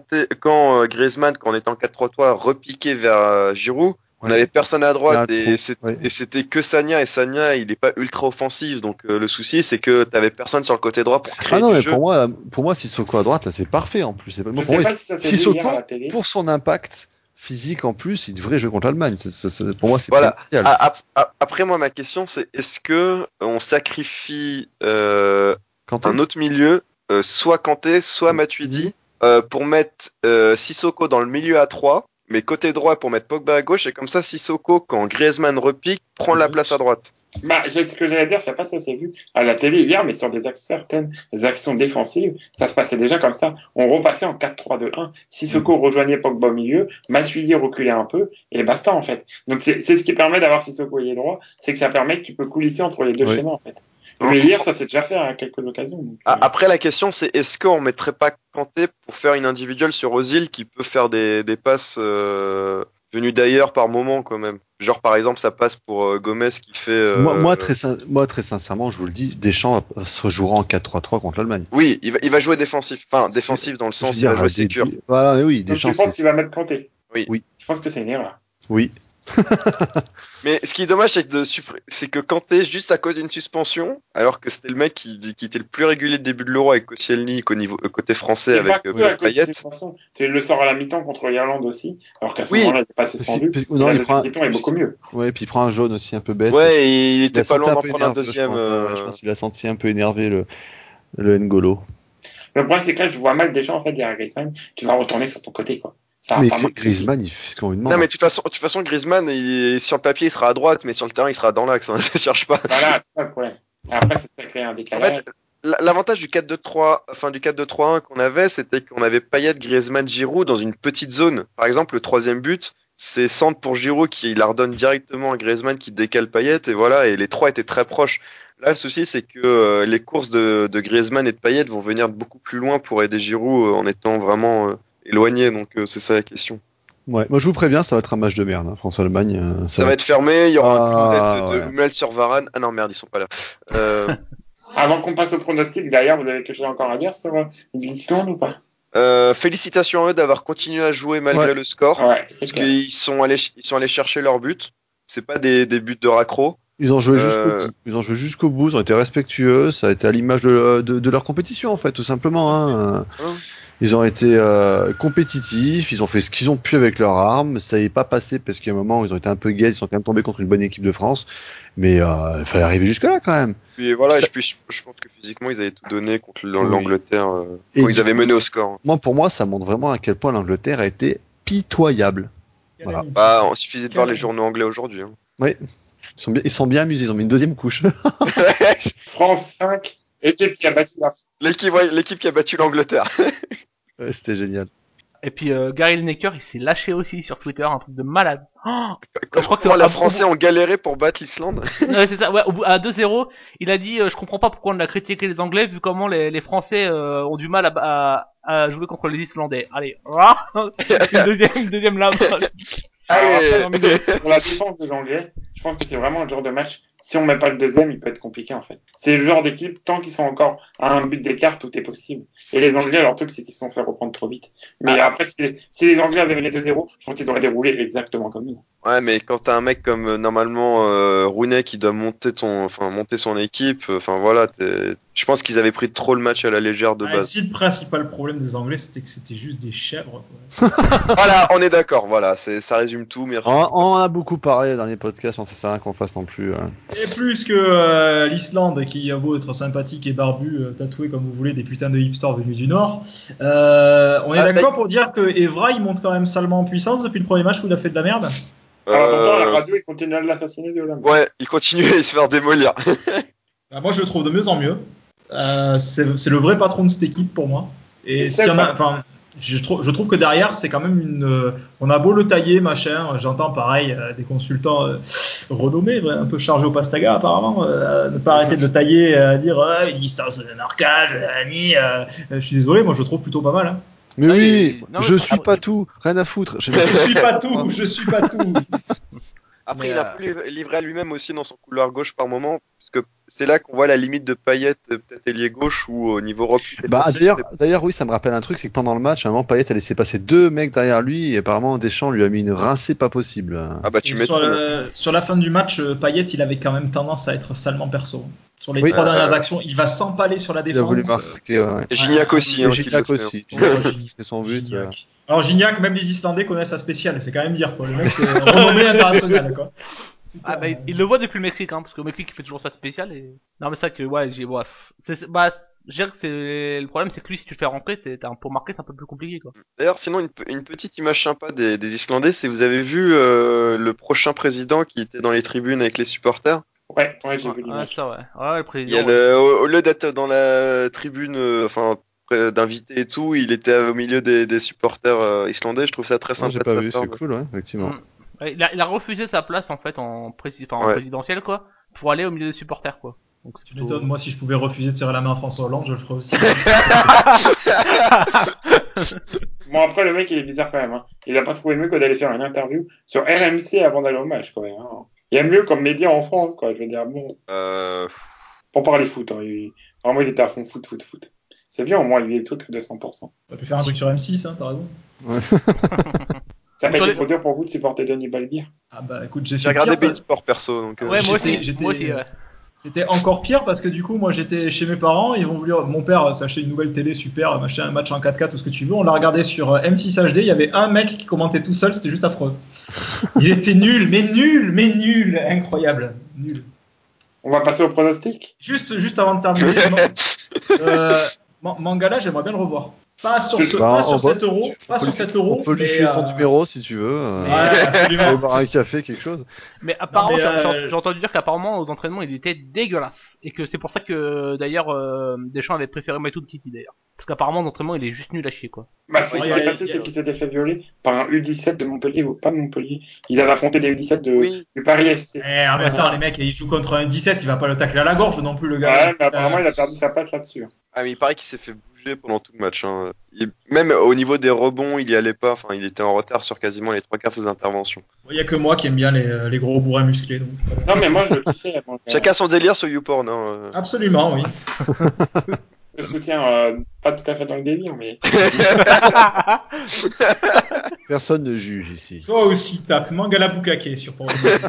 quand Griezmann, quand on était en 4-3-3, repiquait vers Giroud, on Ouais. n'avait personne à Il y a droite un et trou. Ouais. c'était que Sagna. Et Sagna, il n'est pas ultra offensif. Donc le souci, c'est que t'avais personne sur le côté droit pour créer Ah non, du mais jeu. pour moi, Sissoko à droite, là, c'est parfait en plus. je Pour sais moi, pas si ça s'est vu hier à Sissoko, la télé. pour son impact physique en plus, il devrait jouer contre l'Allemagne. Pour moi, c'est Voilà. primordial. Après, moi, ma question, c'est est-ce que on sacrifie Kanté. un autre milieu, soit Kanté, soit Matuidi, pour mettre Sissoko dans le milieu à 3, mais côté droit pour mettre Pogba à gauche, et comme ça, Sissoko, quand Griezmann repique, prend la place à droite. Bah, ce que j'allais dire, je sais pas si ça s'est vu à la télé hier, mais sur certaines actions défensives, ça se passait déjà comme ça. On repassait en 4-3-2-1. Sissoko rejoignait Pogba au milieu, Matuidi reculait un peu, et basta, en fait. Donc, c'est ce qui permet d'avoir Sissoko ailier droit, c'est que ça permet que tu peux coulisser entre les deux Oui. schémas, en fait. En- Mais hier, ça s'est déjà fait à quelques occasions. Donc, Après, la question, c'est est-ce qu'on mettrait pas Kanté pour faire une individuelle sur Ozil qui peut faire des passes venues d'ailleurs par moment, quand même. Genre, par exemple, ça passe pour Gomez qui fait. Moi, très sincèrement, je vous le dis, Deschamps se jouera en 4-3-3 contre l'Allemagne. Oui, il va jouer défensif. Enfin, défensif dans le Je veux sens, il va dire, jouer sécure. voilà, mais oui, donc Deschamps, tu penses qu'il va mettre Kanté? Oui. Oui. Je pense que c'est une erreur. Oui. Mais ce qui est dommage, c'est que Kanté, juste à cause d'une suspension, alors que c'était le mec qui était le plus régulier de début de l'Euro avec Koscielny côté français C'est avec pas que à cause de Payet. ses chansons. Il le sort à la mi-temps contre l'Irlande aussi, alors qu'à ce Oui, moment-là, il n'est pas suspendu. Et Non, la il deuxième prend, mi-temps est beaucoup mieux. ouais, puis il prend un jaune aussi un peu bête. ouais, et il Il était a pas senti loin un d'en peu prendre un énervé, deuxième. je pense qu'il a senti un peu énervé le N'Golo. Le problème, c'est que là, je vois mal déjà, en fait, derrière Griezmann, tu vas retourner sur ton côté, quoi. Ça va Mais pas marcher. Griezmann, il fait ce qu'on lui demande. Non, mais de toute façon, Griezmann, sur le papier, il sera à droite, mais sur le terrain, il sera dans l'axe. Hein, ça cherche pas. Voilà, c'est ça le problème. Et après, ça crée un En décalage. fait, l'avantage du 4-2-3, enfin du 4-2-3-1 qu'on avait, c'était qu'on avait Payet, Griezmann, Giroud dans une petite zone. Par exemple, le troisième but, c'est centre pour Giroud qui la redonne directement à Griezmann qui décale Payet et voilà, et les trois étaient très proches. Là, le souci, c'est que les courses de Griezmann et de Payet vont venir de beaucoup plus loin pour aider Giroud en étant vraiment éloigné. Donc c'est ça la question. Ouais, moi je vous préviens, ça va être un match de merde, hein. France-Allemagne. Ça va être fermé, il y aura un coup de tête de ouais. Hummels sur Varane. Ah non, merde, ils sont pas là. Avant qu'on passe au pronostic, d'ailleurs, vous avez quelque chose encore à dire sur l'Islande ou pas? Félicitations à eux d'avoir continué à jouer malgré Ouais. le score. Ouais, c'est Parce clair. qu'ils sont allés chercher leur but. C'est pas des buts de raccro. Ils ont joué jusqu'au bout. Ils ont joué jusqu'au bout. Ils ont été respectueux. Ça a été à l'image de leur compétition en fait, tout simplement. Hein. Ils ont été compétitifs. Ils ont fait ce qu'ils ont pu avec leurs armes. Ça n'est pas passé parce qu'à un moment ils ont été un peu gays. Ils sont quand même tombés contre une bonne équipe de France. Mais il fallait arriver jusque là quand même. Puis voilà, Ça... je pense que physiquement ils avaient tout donné contre Oui. l'Angleterre Et quand ils avaient mené au score. Pour moi, ça montre vraiment à quel point l'Angleterre a été pitoyable. Voilà. Bah, il suffisait de voir les journaux anglais aujourd'hui. Hein. Oui. Ils sont bien amusés. Ils ont mis une deuxième couche. France 5, équipe qui a battu la France. L'équipe qui a battu l'Angleterre. Ouais, c'était génial. Et puis Gary Lineker, il s'est lâché aussi sur Twitter, un truc de malade. Oh, Je crois que les Français ont galéré pour battre l'Islande. Ouais, c'est ça. Ouais, à 2-0, il a dit je comprends pas pourquoi on a critiqué les Anglais vu comment les Français ont du mal à jouer contre les Islandais. Allez, une deuxième lame. Allez. Pour la défense des Anglais, je pense que c'est vraiment le genre de match. Si on met pas le deuxième, il peut être compliqué en fait. C'est le genre d'équipe, tant qu'ils sont encore à un but d'écart, tout est possible. Et les Anglais, leur truc, c'est qu'ils se sont fait reprendre trop vite. Mais après, si les Anglais avaient mené 2-0, je pense qu'ils auraient déroulé exactement comme nous. Ouais, mais quand t'as un mec comme normalement Rooney qui doit monter son équipe, enfin voilà, je pense qu'ils avaient pris trop le match à la légère de base. Si le principal problème des Anglais, c'était que c'était juste des chèvres. Quoi. Voilà, on est d'accord. Voilà, ça résume tout. Merci. On en a beaucoup parlé dans les podcasts. On sait ça rien qu'on fasse non plus. Et plus que l'Islande, qui a beau être sympathique et barbu, tatoué comme vous voulez, des putains de hipsters venus du Nord. On est d'accord pour dire que Evra, il monte quand même salement en puissance depuis le premier match où il a fait de la merde. Alors pourtant, la radio, il continue à l'assassiner de l'homme. Ouais, il continue à se faire démolir. Moi, je le trouve de mieux en mieux. C'est le vrai patron de cette équipe pour moi. Et s'il y en a, enfin, je trouve que derrière, c'est quand même on a beau le tailler, machin. J'entends pareil des consultants renommés, un peu chargés au pastaga apparemment, ne pas arrêter de le tailler, dire une distance de marquage, je suis désolé, moi je le trouve plutôt pas mal. Hein. Mais oui, je suis pas tout, rien à foutre. Je suis pas tout. Après, il a un peu livré à lui-même aussi dans son couloir gauche par moment, parce que c'est là qu'on voit la limite de Payet, peut-être ailier gauche ou au niveau repli. D'ailleurs, oui, ça me rappelle un truc, c'est que pendant le match, à un moment, Payet a laissé passer 2 mecs derrière lui, et apparemment Deschamps lui a mis une rincée pas possible. Ah bah sur la fin du match, Payet, il avait quand même tendance à être salement perso. Sur les 3 dernières actions, il va s'empaler sur la défense. Il a voulu marquer, ouais. Et Gignac aussi. Gignac aussi. C'est son but. Alors Gignac, même les Islandais connaissent sa spéciale, c'est quand même dire quoi. Le mec c'est renommé international quoi. Ah bah il le voit depuis le Mexique hein, parce que le Mexique il fait toujours ça spécial et non mais ça que ouais j'ai bref. Je dirais que c'est le problème c'est que lui si tu le fais rentrer pour marquer c'est un peu plus compliqué quoi. D'ailleurs sinon une petite image sympa des Islandais c'est vous avez vu le prochain président qui était dans les tribunes avec les supporters. Ouais, j'ai vu l'image. Ça ouais le président. Au lieu d'être dans la tribune d'invités et tout, il était au milieu des supporters islandais. Je trouve ça très sympa. J'ai pas vu, c'est cool, ouais, effectivement. Il a refusé sa place en fait en présidentielle quoi, pour aller au milieu des supporters quoi. Donc, tu m'étonnes, moi si je pouvais refuser de serrer la main à François Hollande, je le ferais aussi. Bon après le mec il est bizarre quand même. Hein. Il a pas trouvé mieux que d'aller faire une interview sur RMC avant d'aller au match quand même. Hein. Il y a mieux comme média en France quoi. Je veux dire bon. Pour parler foot, hein, vraiment il était à fond foot. C'est bien, au moins, il y a des trucs à 200%. On a pu faire un truc sur M6, hein, t'as raison. Ouais. Ça peut être trop dur pour vous de supporter Denis Balbir. Ah bah écoute, j'ai regardé Beansport perso. Donc, ouais, moi aussi, ouais. C'était encore pire parce que du coup, moi j'étais chez mes parents, ils vont vouloir. Mon père s'est acheté une nouvelle télé super, machin, un match en 4K, tout ce que tu veux. On l'a regardé sur M6 HD, il y avait un mec qui commentait tout seul, c'était juste affreux. Il était nul, incroyable, nul. On va passer au pronostic. Juste avant de terminer, Mangala, j'aimerais bien le revoir. Pas sur Bah, 7 euros. Pas sur 7 euros. On peut lui filer ton numéro si tu veux. Ouais, absolument. Aller boire un café, quelque chose. Mais apparemment, mais, j'ai entendu dire qu'apparemment aux entraînements il était dégueulasse et que c'est pour ça que d'ailleurs Deschamps avait préféré Maïtou Kiki d'ailleurs. Parce qu'apparemment l'entraînement il est juste nul à chier quoi. Bah, ce qui s'est passé, c'est qu'il s'était fait violer par un U17 de Montpellier ou pas de Montpellier. Ils avaient affronté des U17 du Paris FC. En même temps, les mecs, ils jouent contre un 17, il va pas le tacler à la gorge non plus, le gars. Ouais, mais apparemment, il a perdu sa place là-dessus. Ah, mais il paraît qu'il s'est fait bouger pendant tout le match. Hein. Même au niveau des rebonds, il y allait pas. Enfin, il était en retard sur quasiment les 3/4 de ses interventions. Il y a que moi qui aime bien les gros bourrins musclés. Donc. Non, mais moi, je le kiffais. Chacun son délire sur YouPorn. Hein. Absolument, oui. Je soutiens pas tout à fait dans le délire, mais... Personne ne juge ici. Toi aussi, tape Mangala Bukake sur Pornhub.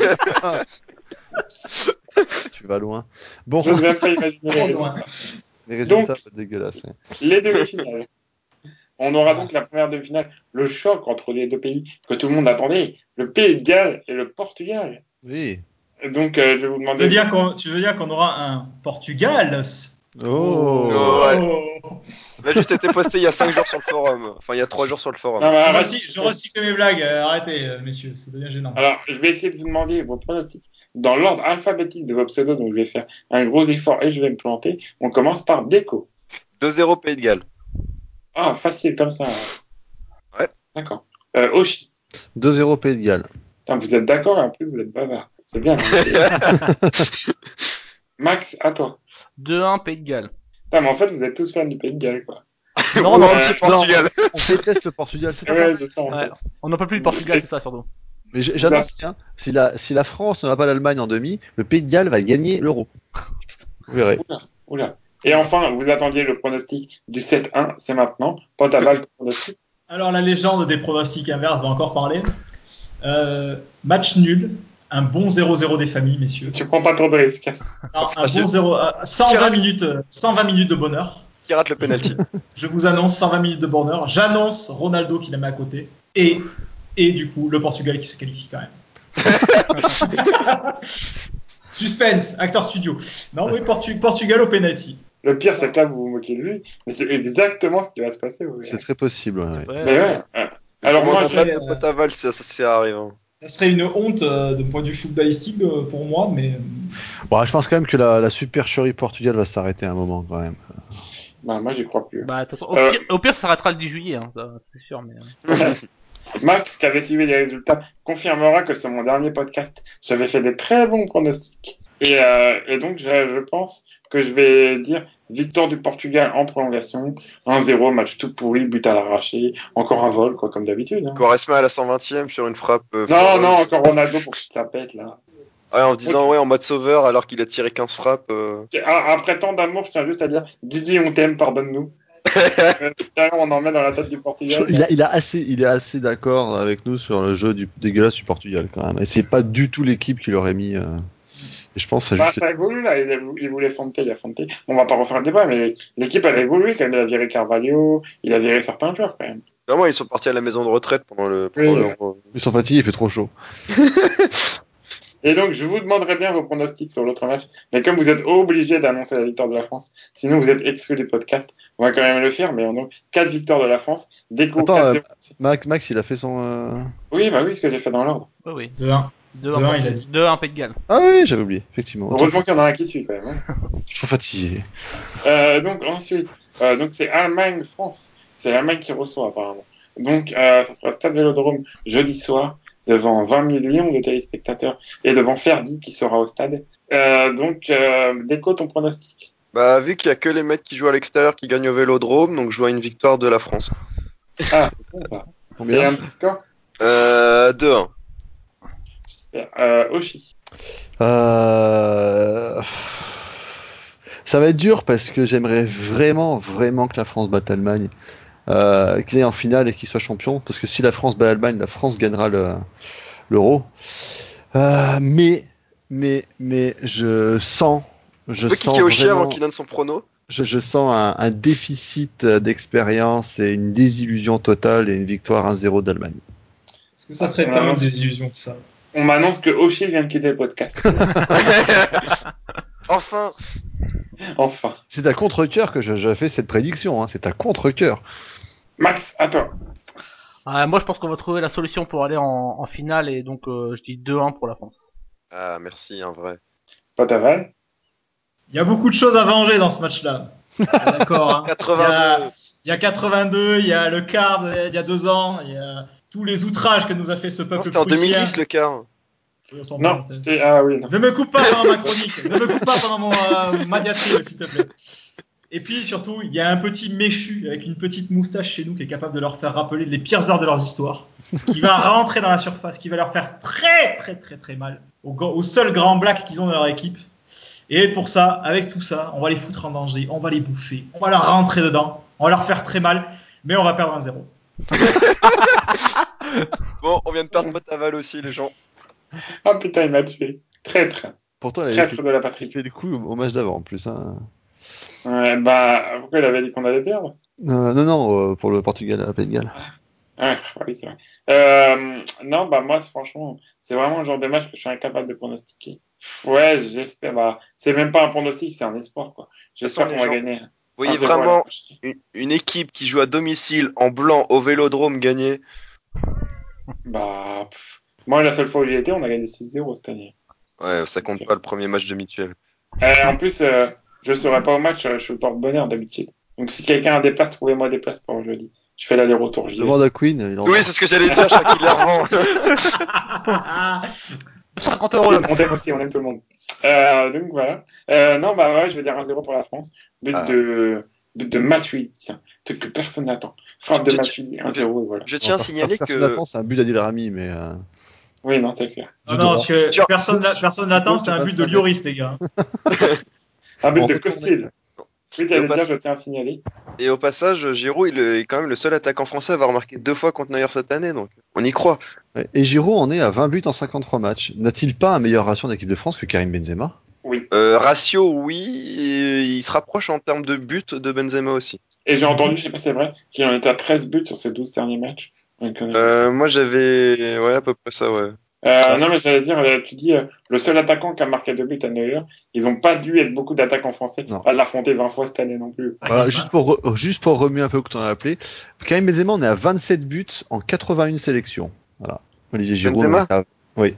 Tu vas loin. Bon, Je ne vais même pas imaginer les loin. les résultats pas dégueulasses. Hein. Les demi-finales. On aura donc la première demi-finale, le choc entre les deux pays que tout le monde attendait, le Pays de Galles et le Portugal. Oui. Donc, je vais vous demander... Tu veux dire qu'on aura un Portugal? Oh. Ouais. Il a juste été posté il y a 5 jours sur le forum. Enfin, il y a 3 jours sur le forum. Non, mais je recycle mes blagues. Arrêtez, messieurs, ça devient gênant. Alors, je vais essayer de vous demander vos pronostics dans l'ordre alphabétique de vos pseudos, donc je vais faire un gros effort et je vais me planter. On commence par Déco. 2-0 Pays de Galles. Ah, facile comme ça. Ouais. D'accord. Oshi. 2-0 Pays de Galles. Putain, vous êtes d'accord et en plus vous êtes bavard. C'est bien. Max, à toi. 2-1 Pays de Galles. Putain, mais en fait, vous êtes tous fans du Pays de Galles, quoi. Non, Portugal. On déteste le Portugal, c'est pas Ouais, grave. je sens. Ouais, on n'en peut plus le Portugal, c'est ça surtout. Mais j'annonce, hein, si la France ne va pas l'Allemagne en demi, le Pays de Galles va gagner l'Euro. Vous verrez. Oula. Et enfin, vous attendiez le pronostic du 7-1, c'est maintenant. Pas ta balle de pronostic. Alors, la légende des pronostics inverses va encore parler. Match nul, un bon 0-0 des familles, messieurs. Tu prends pas trop de risques. Non, un bon 0, 120 minutes de bonheur. Qui rate le penalty. Je vous annonce 120 minutes de bonheur. J'annonce Ronaldo qui la met à côté. Et du coup, le Portugal qui se qualifie quand même. Suspense, acteur studio. Non, oui, Portugal au penalty. Le pire, c'est que là, vous vous moquez de lui. Mais c'est exactement ce qui va se passer. C'est très possible. Ouais. Mais ouais. Alors, moi, je de Potaval si ça arrive. Hein. Ça serait une honte de point de vue footballistique pour moi, mais. Bon, je pense quand même que la supercherie Portugal va s'arrêter à un moment quand même. Bah, moi, j'y crois plus. Bah, de toute façon, au pire, ça s'arrêtera le 10 juillet, hein, c'est sûr. Mais... Max, qui avait suivi les résultats, confirmera que sur mon dernier podcast, j'avais fait des très bons pronostics. Et donc, je pense que je vais dire victoire du Portugal en prolongation, 1-0, match tout pourri, but à l'arraché, encore un vol, quoi, comme d'habitude. Hein. Quaresma à la 120e sur une frappe. Non, encore Ronaldo pour que je tapette, là. Ouais, en se disant, en mode sauveur, alors qu'il a tiré 15 frappes. Après tant d'amour, je tiens juste à dire, Guigui, on t'aime, pardonne-nous. On en met dans la tête du Portugal. Il est assez d'accord avec nous sur le jeu dégueulasse du Portugal quand même. Et c'est pas du tout l'équipe qui l'aurait mis. Et je pense que ça a évolué là. Il voulait Fonte, il a Fonte. On va pas refaire le débat, mais l'équipe elle a évolué quand même. Il a viré Carvalho, il a viré certains joueurs quand même. Vraiment, ils sont partis à la maison de retraite pendant l'Euro. Ils sont fatigués, il fait trop chaud. Et donc, je vous demanderai bien vos pronostics sur l'autre match. Mais comme vous êtes obligés d'annoncer la victoire de la France, sinon vous êtes exclus du podcast, on va quand même le faire. Mais on a 4 victoires de la France. Déco 4-0. Max, il a fait son... Oui, ce que j'ai fait dans l'ordre. Oui. 2-1. 2-1, il a dit. 2-1 Pays de Galles. Ah oui, j'avais oublié, effectivement. Heureusement qu'il y en a un qui suit quand même. Hein. Je suis trop fatigué. Donc ensuite, c'est Allemagne-France. C'est l'Allemagne qui reçoit apparemment. Donc ça sera Stade Vélodrome jeudi soir devant 20 millions de téléspectateurs et devant Ferdi qui sera au stade. Déco, ton pronostic? Bah, vu qu'il y a que les mecs qui jouent à l'extérieur qui gagnent au Vélodrome, donc je vois une victoire de la France. Ah, c'est bon ça. Combien? Et un petit score? 2-1. Oshi. Ça va être dur parce que j'aimerais vraiment que la France batte l'Allemagne, qu'il aille en finale et qu'il soit champion. Parce que si la France bat l'Allemagne, la France gagnera l'Euro. Mais je sens vraiment... avant qu'il qui donne son prono. Je sens un déficit d'expérience et une désillusion totale et une victoire 1-0 d'Allemagne. Est-ce que ça serait tellement une désillusion que ça? On m'annonce que Oshi vient de quitter le podcast. Enfin. C'est à contre-cœur que j'ai fait cette prédiction. Hein. C'est à contre-cœur. Max, à toi. Moi, je pense qu'on va trouver la solution pour aller en finale et donc je dis 2-1 pour la France. Ah, merci, un vrai. Potaval. Il y a beaucoup de choses à venger dans ce match-là. D'accord. Hein. 82. Il y a 82, il y a le quart il y a 2 ans, il y a tous les outrages que nous a fait ce Non, peuple c'était en prussien. 2010 le quart. Oui, on s'en Non, fout, c'était... Ah oui, non. Ne me coupe pas pendant ma chronique. Ne me coupe pas pendant ma diatribe, s'il te plaît. Et puis surtout, il y a un petit méchu avec une petite moustache chez nous qui est capable de leur faire rappeler les pires heures de leurs histoires, qui va rentrer dans la surface, qui va leur faire très très très très mal au seul grand black qu'ils ont dans leur équipe. Et pour ça, avec tout ça, on va les foutre en danger, on va les bouffer, on va leur rentrer dedans, on va leur faire très mal, mais on va perdre 1-0. Bon, on vient de perdre Potaval aussi, les gens. Ah putain, il m'a tué. Traître. Pourtant, il avait Traître fait, de la il patrie. fait le coup au match d'avant en plus. Hein. Ouais, bah, pourquoi il avait dit qu'on allait perdre? Non, pour le Portugal à Pays de Galles. Ouais, oui, c'est vrai. Non, bah moi, franchement, c'est vraiment le genre de match que je suis incapable de pronostiquer. Ouais, j'espère. Bah, c'est même pas un pronostic, c'est un espoir, quoi. De toute façon, J'espère les qu'on va gens, gagner vous voyez 1-0 à la vraiment prochaine. une équipe qui joue à domicile en blanc au Vélodrome gagner. Bah, moi, la seule fois où j'y étais, on a gagné 6-0 cette année. Ouais, ça compte pas le premier match de mutuelle. En plus, je serai pas au match, je suis au porte-bonheur d'habitude. Donc, si quelqu'un a des places, trouvez-moi des places pour jeudi. Je fais l'aller-retour, j'y Demande vais. à Queen, il en Oui, c'est ce que j'allais dire, je crois qu'il les revend. 50 € là. On aime aussi, on aime tout le monde. Donc voilà. Non, bah ouais, je vais dire 1-0 pour la France. But Ah. de Matuidi, tiens. Truc que personne n'attend. Frappe de Je- Matuidi, 1-0 et voilà. Je tiens à signaler personne que n'attend, c'est un but d'Adil Rami, mais Oui, non, c'est clair. Non, du non, droit. parce que Sur- personne n'attend, gauche c'est de un but de 25 mètres. Lloris, les gars. Un but En de retourné. Costil. Oui, et au, t'allais dire, pass- je tiens à signaler. et au passage, Giroud il est quand même le seul attaquant français à avoir marqué 2 fois contre Neuer cette année, donc on y croit. Ouais. Et Giroud en est à 20 buts en 53 matchs. N'a-t-il pas un meilleur ratio en équipe de France que Karim Benzema? Oui. Ratio, oui, et il se rapproche en termes de buts de Benzema aussi. Et j'ai entendu, je sais pas si c'est vrai, qu'il en était à 13 buts sur ses 12 derniers matchs. Donc, Moi j'avais, ouais, à peu près ça, ouais. non, mais j'allais dire, tu dis, le seul attaquant qui a marqué 2 buts à Neuer, ils n'ont pas dû être beaucoup d'attaquants français Non. à l'affronter 20 fois cette année non plus. Voilà, juste pour remuer un peu que tu en as appelé, Karim Benzema on est à 27 buts en 81 sélections. Voilà. Olivier Giroud, Benzema on est à... Oui.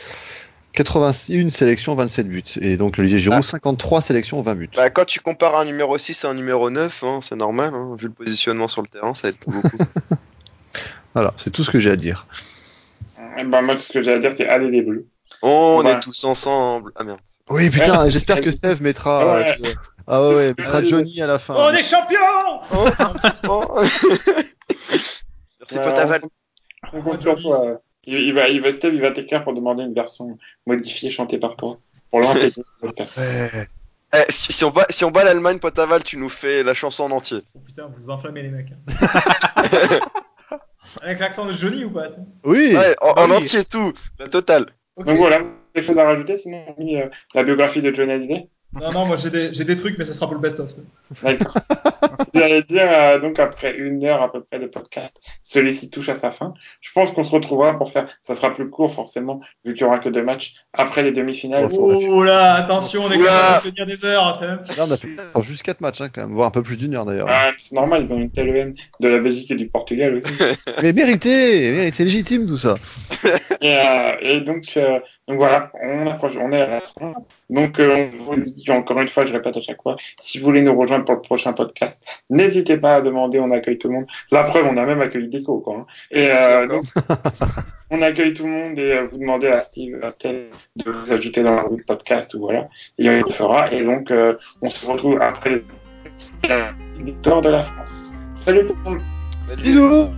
81 sélections, 27 buts. Et donc Olivier Giroud, Ah. 53 sélections, 20 buts. Bah, quand tu compares un numéro 6 à un numéro 9, hein, c'est normal, hein, vu le positionnement sur le terrain, ça aide pas beaucoup. Voilà, c'est tout ce que j'ai à dire. Ben, moi, tout ce que j'ai à dire, c'est allez les Bleus. On est Ouais. tous ensemble. Ah merde. Oui, putain, Ouais, j'espère que Steve mettra... ouais. Ah ouais, mettra Johnny à la fin. On est champions. Oh. Merci Ouais, Potaval. on Moi, compte sur Johnny, toi. Steve, il va t'écrire pour demander une version modifiée chantée par toi. Pour l'intégrer au podcast. Ouais. Si on bat l'Allemagne, Potaval, tu nous fais la chanson en entier. Oh putain, vous enflammez les mecs. Hein. Avec l'accent de Johnny ou pas? Oui. Ouais, en, Bah en oui. entier tout, la totale. Ok. Donc voilà, des choses à rajouter, sinon on a mis la biographie de Johnny Hallyday. Non, non, moi j'ai des trucs, mais ça sera pour le best-of. D'accord. J'allais dire, donc après 1 heure à peu près de podcast, celui-ci touche à sa fin. Je pense qu'on se retrouvera pour faire, ça sera plus court forcément, vu qu'il n'y aura que 2 matchs, après les demi-finales. Ouais, Oh là, attention, on est Oula. capable de tenir des heures. Là, on a fait juste 4 matchs, hein, quand même, voire un peu plus d'une heure d'ailleurs. Ah, c'est normal, ils ont une telle haine de la Belgique et du Portugal aussi. Mais mérité, c'est légitime tout ça. Et donc voilà, on approche, on est à la fin. Donc on vous dit encore une fois, je répète à chaque fois, si vous voulez nous rejoindre pour le prochain podcast, n'hésitez pas à demander, on accueille tout le monde. La preuve, on a même accueilli Déco, quoi. Hein. Et Merci encore. donc on accueille tout le monde et vous demandez à Steve, à Steve de vous ajouter dans la rue podcast ou voilà, et on le fera. Et donc on se retrouve après la victoire de la France. Salut tout le monde. Salut. Bisous.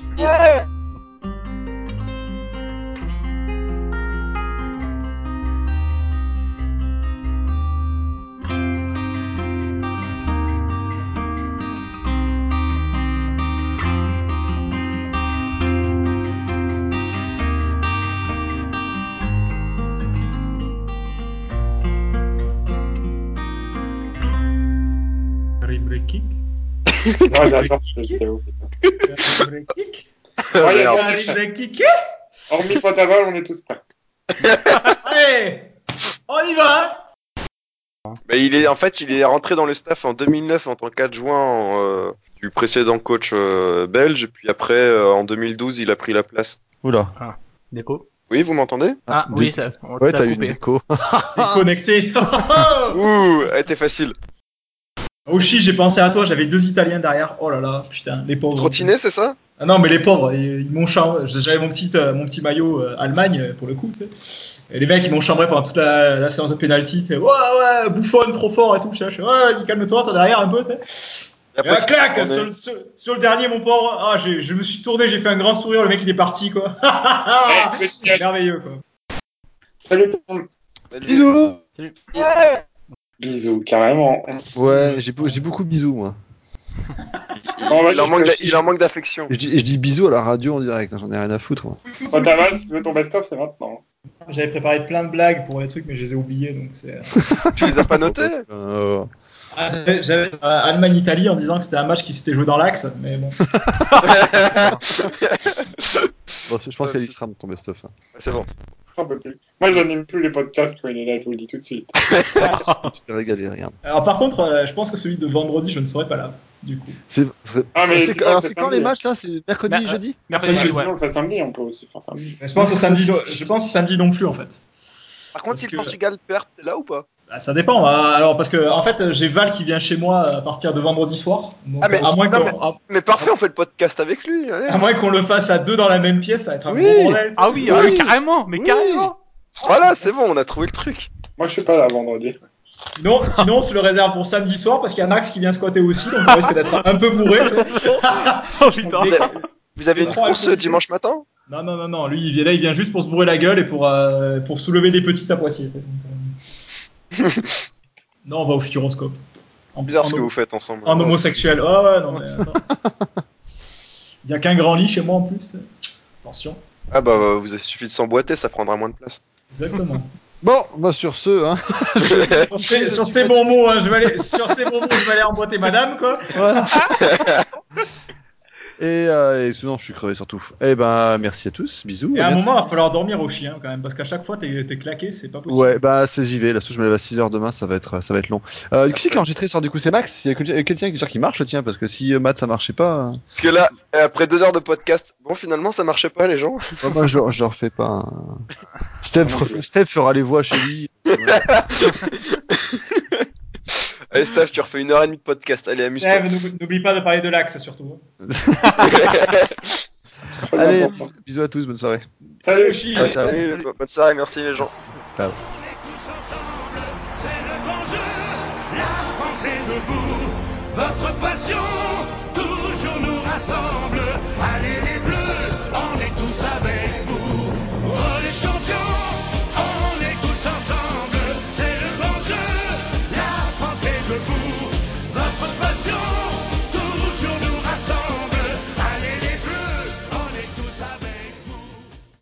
Rimbre kick. Moi j'adore ce vidéo. Rimbre kick. Ouais, Merde. Rimbre kick. hormis Potaval, on est tous prêts. Allez, on y va. Bah, il est rentré dans le staff en 2009 en tant qu'adjoint du précédent coach belge. Et puis après, en 2012, il a pris la place. Oula. Déco. Oui, vous m'entendez? Ah oui, ça, on Ouais, t'a t'as eu une coupé. déco. Déconnecté. Ouh, elle était facile. Oshi, j'ai pensé à toi, j'avais 2 Italiens derrière. Oh là là, putain, les pauvres. Trottinet, c'est ça? Ah non, mais les pauvres, ils m'ont chambré. J'avais mon petit maillot Allemagne, pour le coup, tu sais. Et les mecs, ils m'ont chambré pendant toute la séance de penalty. Ouais, ouais, bouffonne, trop fort et tout. Je fais, ouais, vas-y, calme-toi, t'es derrière un peu, tu sais. Et là, clac, sur le dernier, mon pauvre. Ah, je me suis tourné, j'ai fait un grand sourire, le mec, il est parti, quoi. Merveilleux, quoi. Salut. Bisous. Salut. Bisous, carrément. Ouais, j'ai beaucoup bisous, moi. Il en manque d'affection. Je dis bisous à la radio en direct, hein, j'en ai rien à foutre, moi. Quand t'as mal, si tu veux ton best-of, c'est maintenant. J'avais préparé plein de blagues pour les trucs, mais je les ai oubliées, donc c'est... Tu les as pas notés? J'avais Allemagne-Italie en disant que c'était un match qui s'était joué dans l'axe, mais bon. Bon, je pense qu'elle y sera dans ton best-of. Hein. C'est bon. Un peu plus. Moi, je n'aime plus les podcasts quand il est là, je vous le dis tout de suite. Tu t'es régalé, regarde. Alors par contre, je pense que celui de vendredi, je ne serai pas là, du coup. Alors c'est quand les samedi. matchs là? C'est mercredi et jeudi? Mercredi, Sinon, ouais. on le fait samedi, on peut aussi faire samedi. Je pense que samedi non plus, en fait. Par contre, Parce si que- le Portugal perd, t'es là ou pas? Bah, ça dépend. Alors parce que en fait, j'ai Val qui vient chez moi à partir de vendredi soir. Donc, Ah, mais- à moins non, qu'on Mais parfait, on fait le podcast avec lui. Allez. à moins qu'on le fasse à 2 dans la même pièce, ça va être un Oui. gros bordel. Ah oui, Oui. carrément, mais Oui. carrément. Voilà, c'est bon, on a trouvé le truc. Moi, je suis pas là vendredi. Sinon, on se le réserve pour samedi soir parce qu'il y a Max qui vient squatter aussi, donc on risque d'être un peu bourré. Tu sais. Oh putain. Mais- Vous avez Les une trois course alcoolisés. dimanche matin? Non. Lui, il vient juste pour se bourrer la gueule et pour soulever des petites à Poitiers. Donc, non, on va au Futuroscope. Bizarre ce que vous faites ensemble. En homosexuel. Oh ouais, non mais attends. Il y a qu'un grand lit chez moi en plus. Attention. Ah bah, vous suffit de s'emboîter, ça prendra moins de place. Exactement. Bon, bah sur ce, hein. sur ces bons mots, je vais aller emboîter madame, quoi. Voilà. Et sinon, je suis crevé surtout. Eh ben, merci à tous, bisous. Et à un bientôt. moment, il va falloir dormir au chien quand même, parce qu'à chaque fois, t'es claqué, c'est pas possible. Ouais, bah j'y vais. Là, je me lève à 6h demain, ça va être long. Qui c'est qui a enregistré sur du coup? C'est Max? Il y a quelqu'un qui dit qu'il marche, tiens, parce que si Matt ça marchait pas. Parce que là, après 2 heures de podcast, bon, finalement, ça marchait pas, les gens. Moi, je refais pas. Hein. Steph fera les voix chez lui. Allez, Steph, tu refais 1h30 de podcast. Allez, amuse-toi. N'oublie pas de parler de l'axe surtout. Très Allez, important. bisous à tous, bonne soirée. Salut. Ciao, ciao. Allez, bonne soirée, merci les gens. Ciao. On est tous ensemble, c'est le grand jeu. La France est debout, votre passion toujours nous rassemble.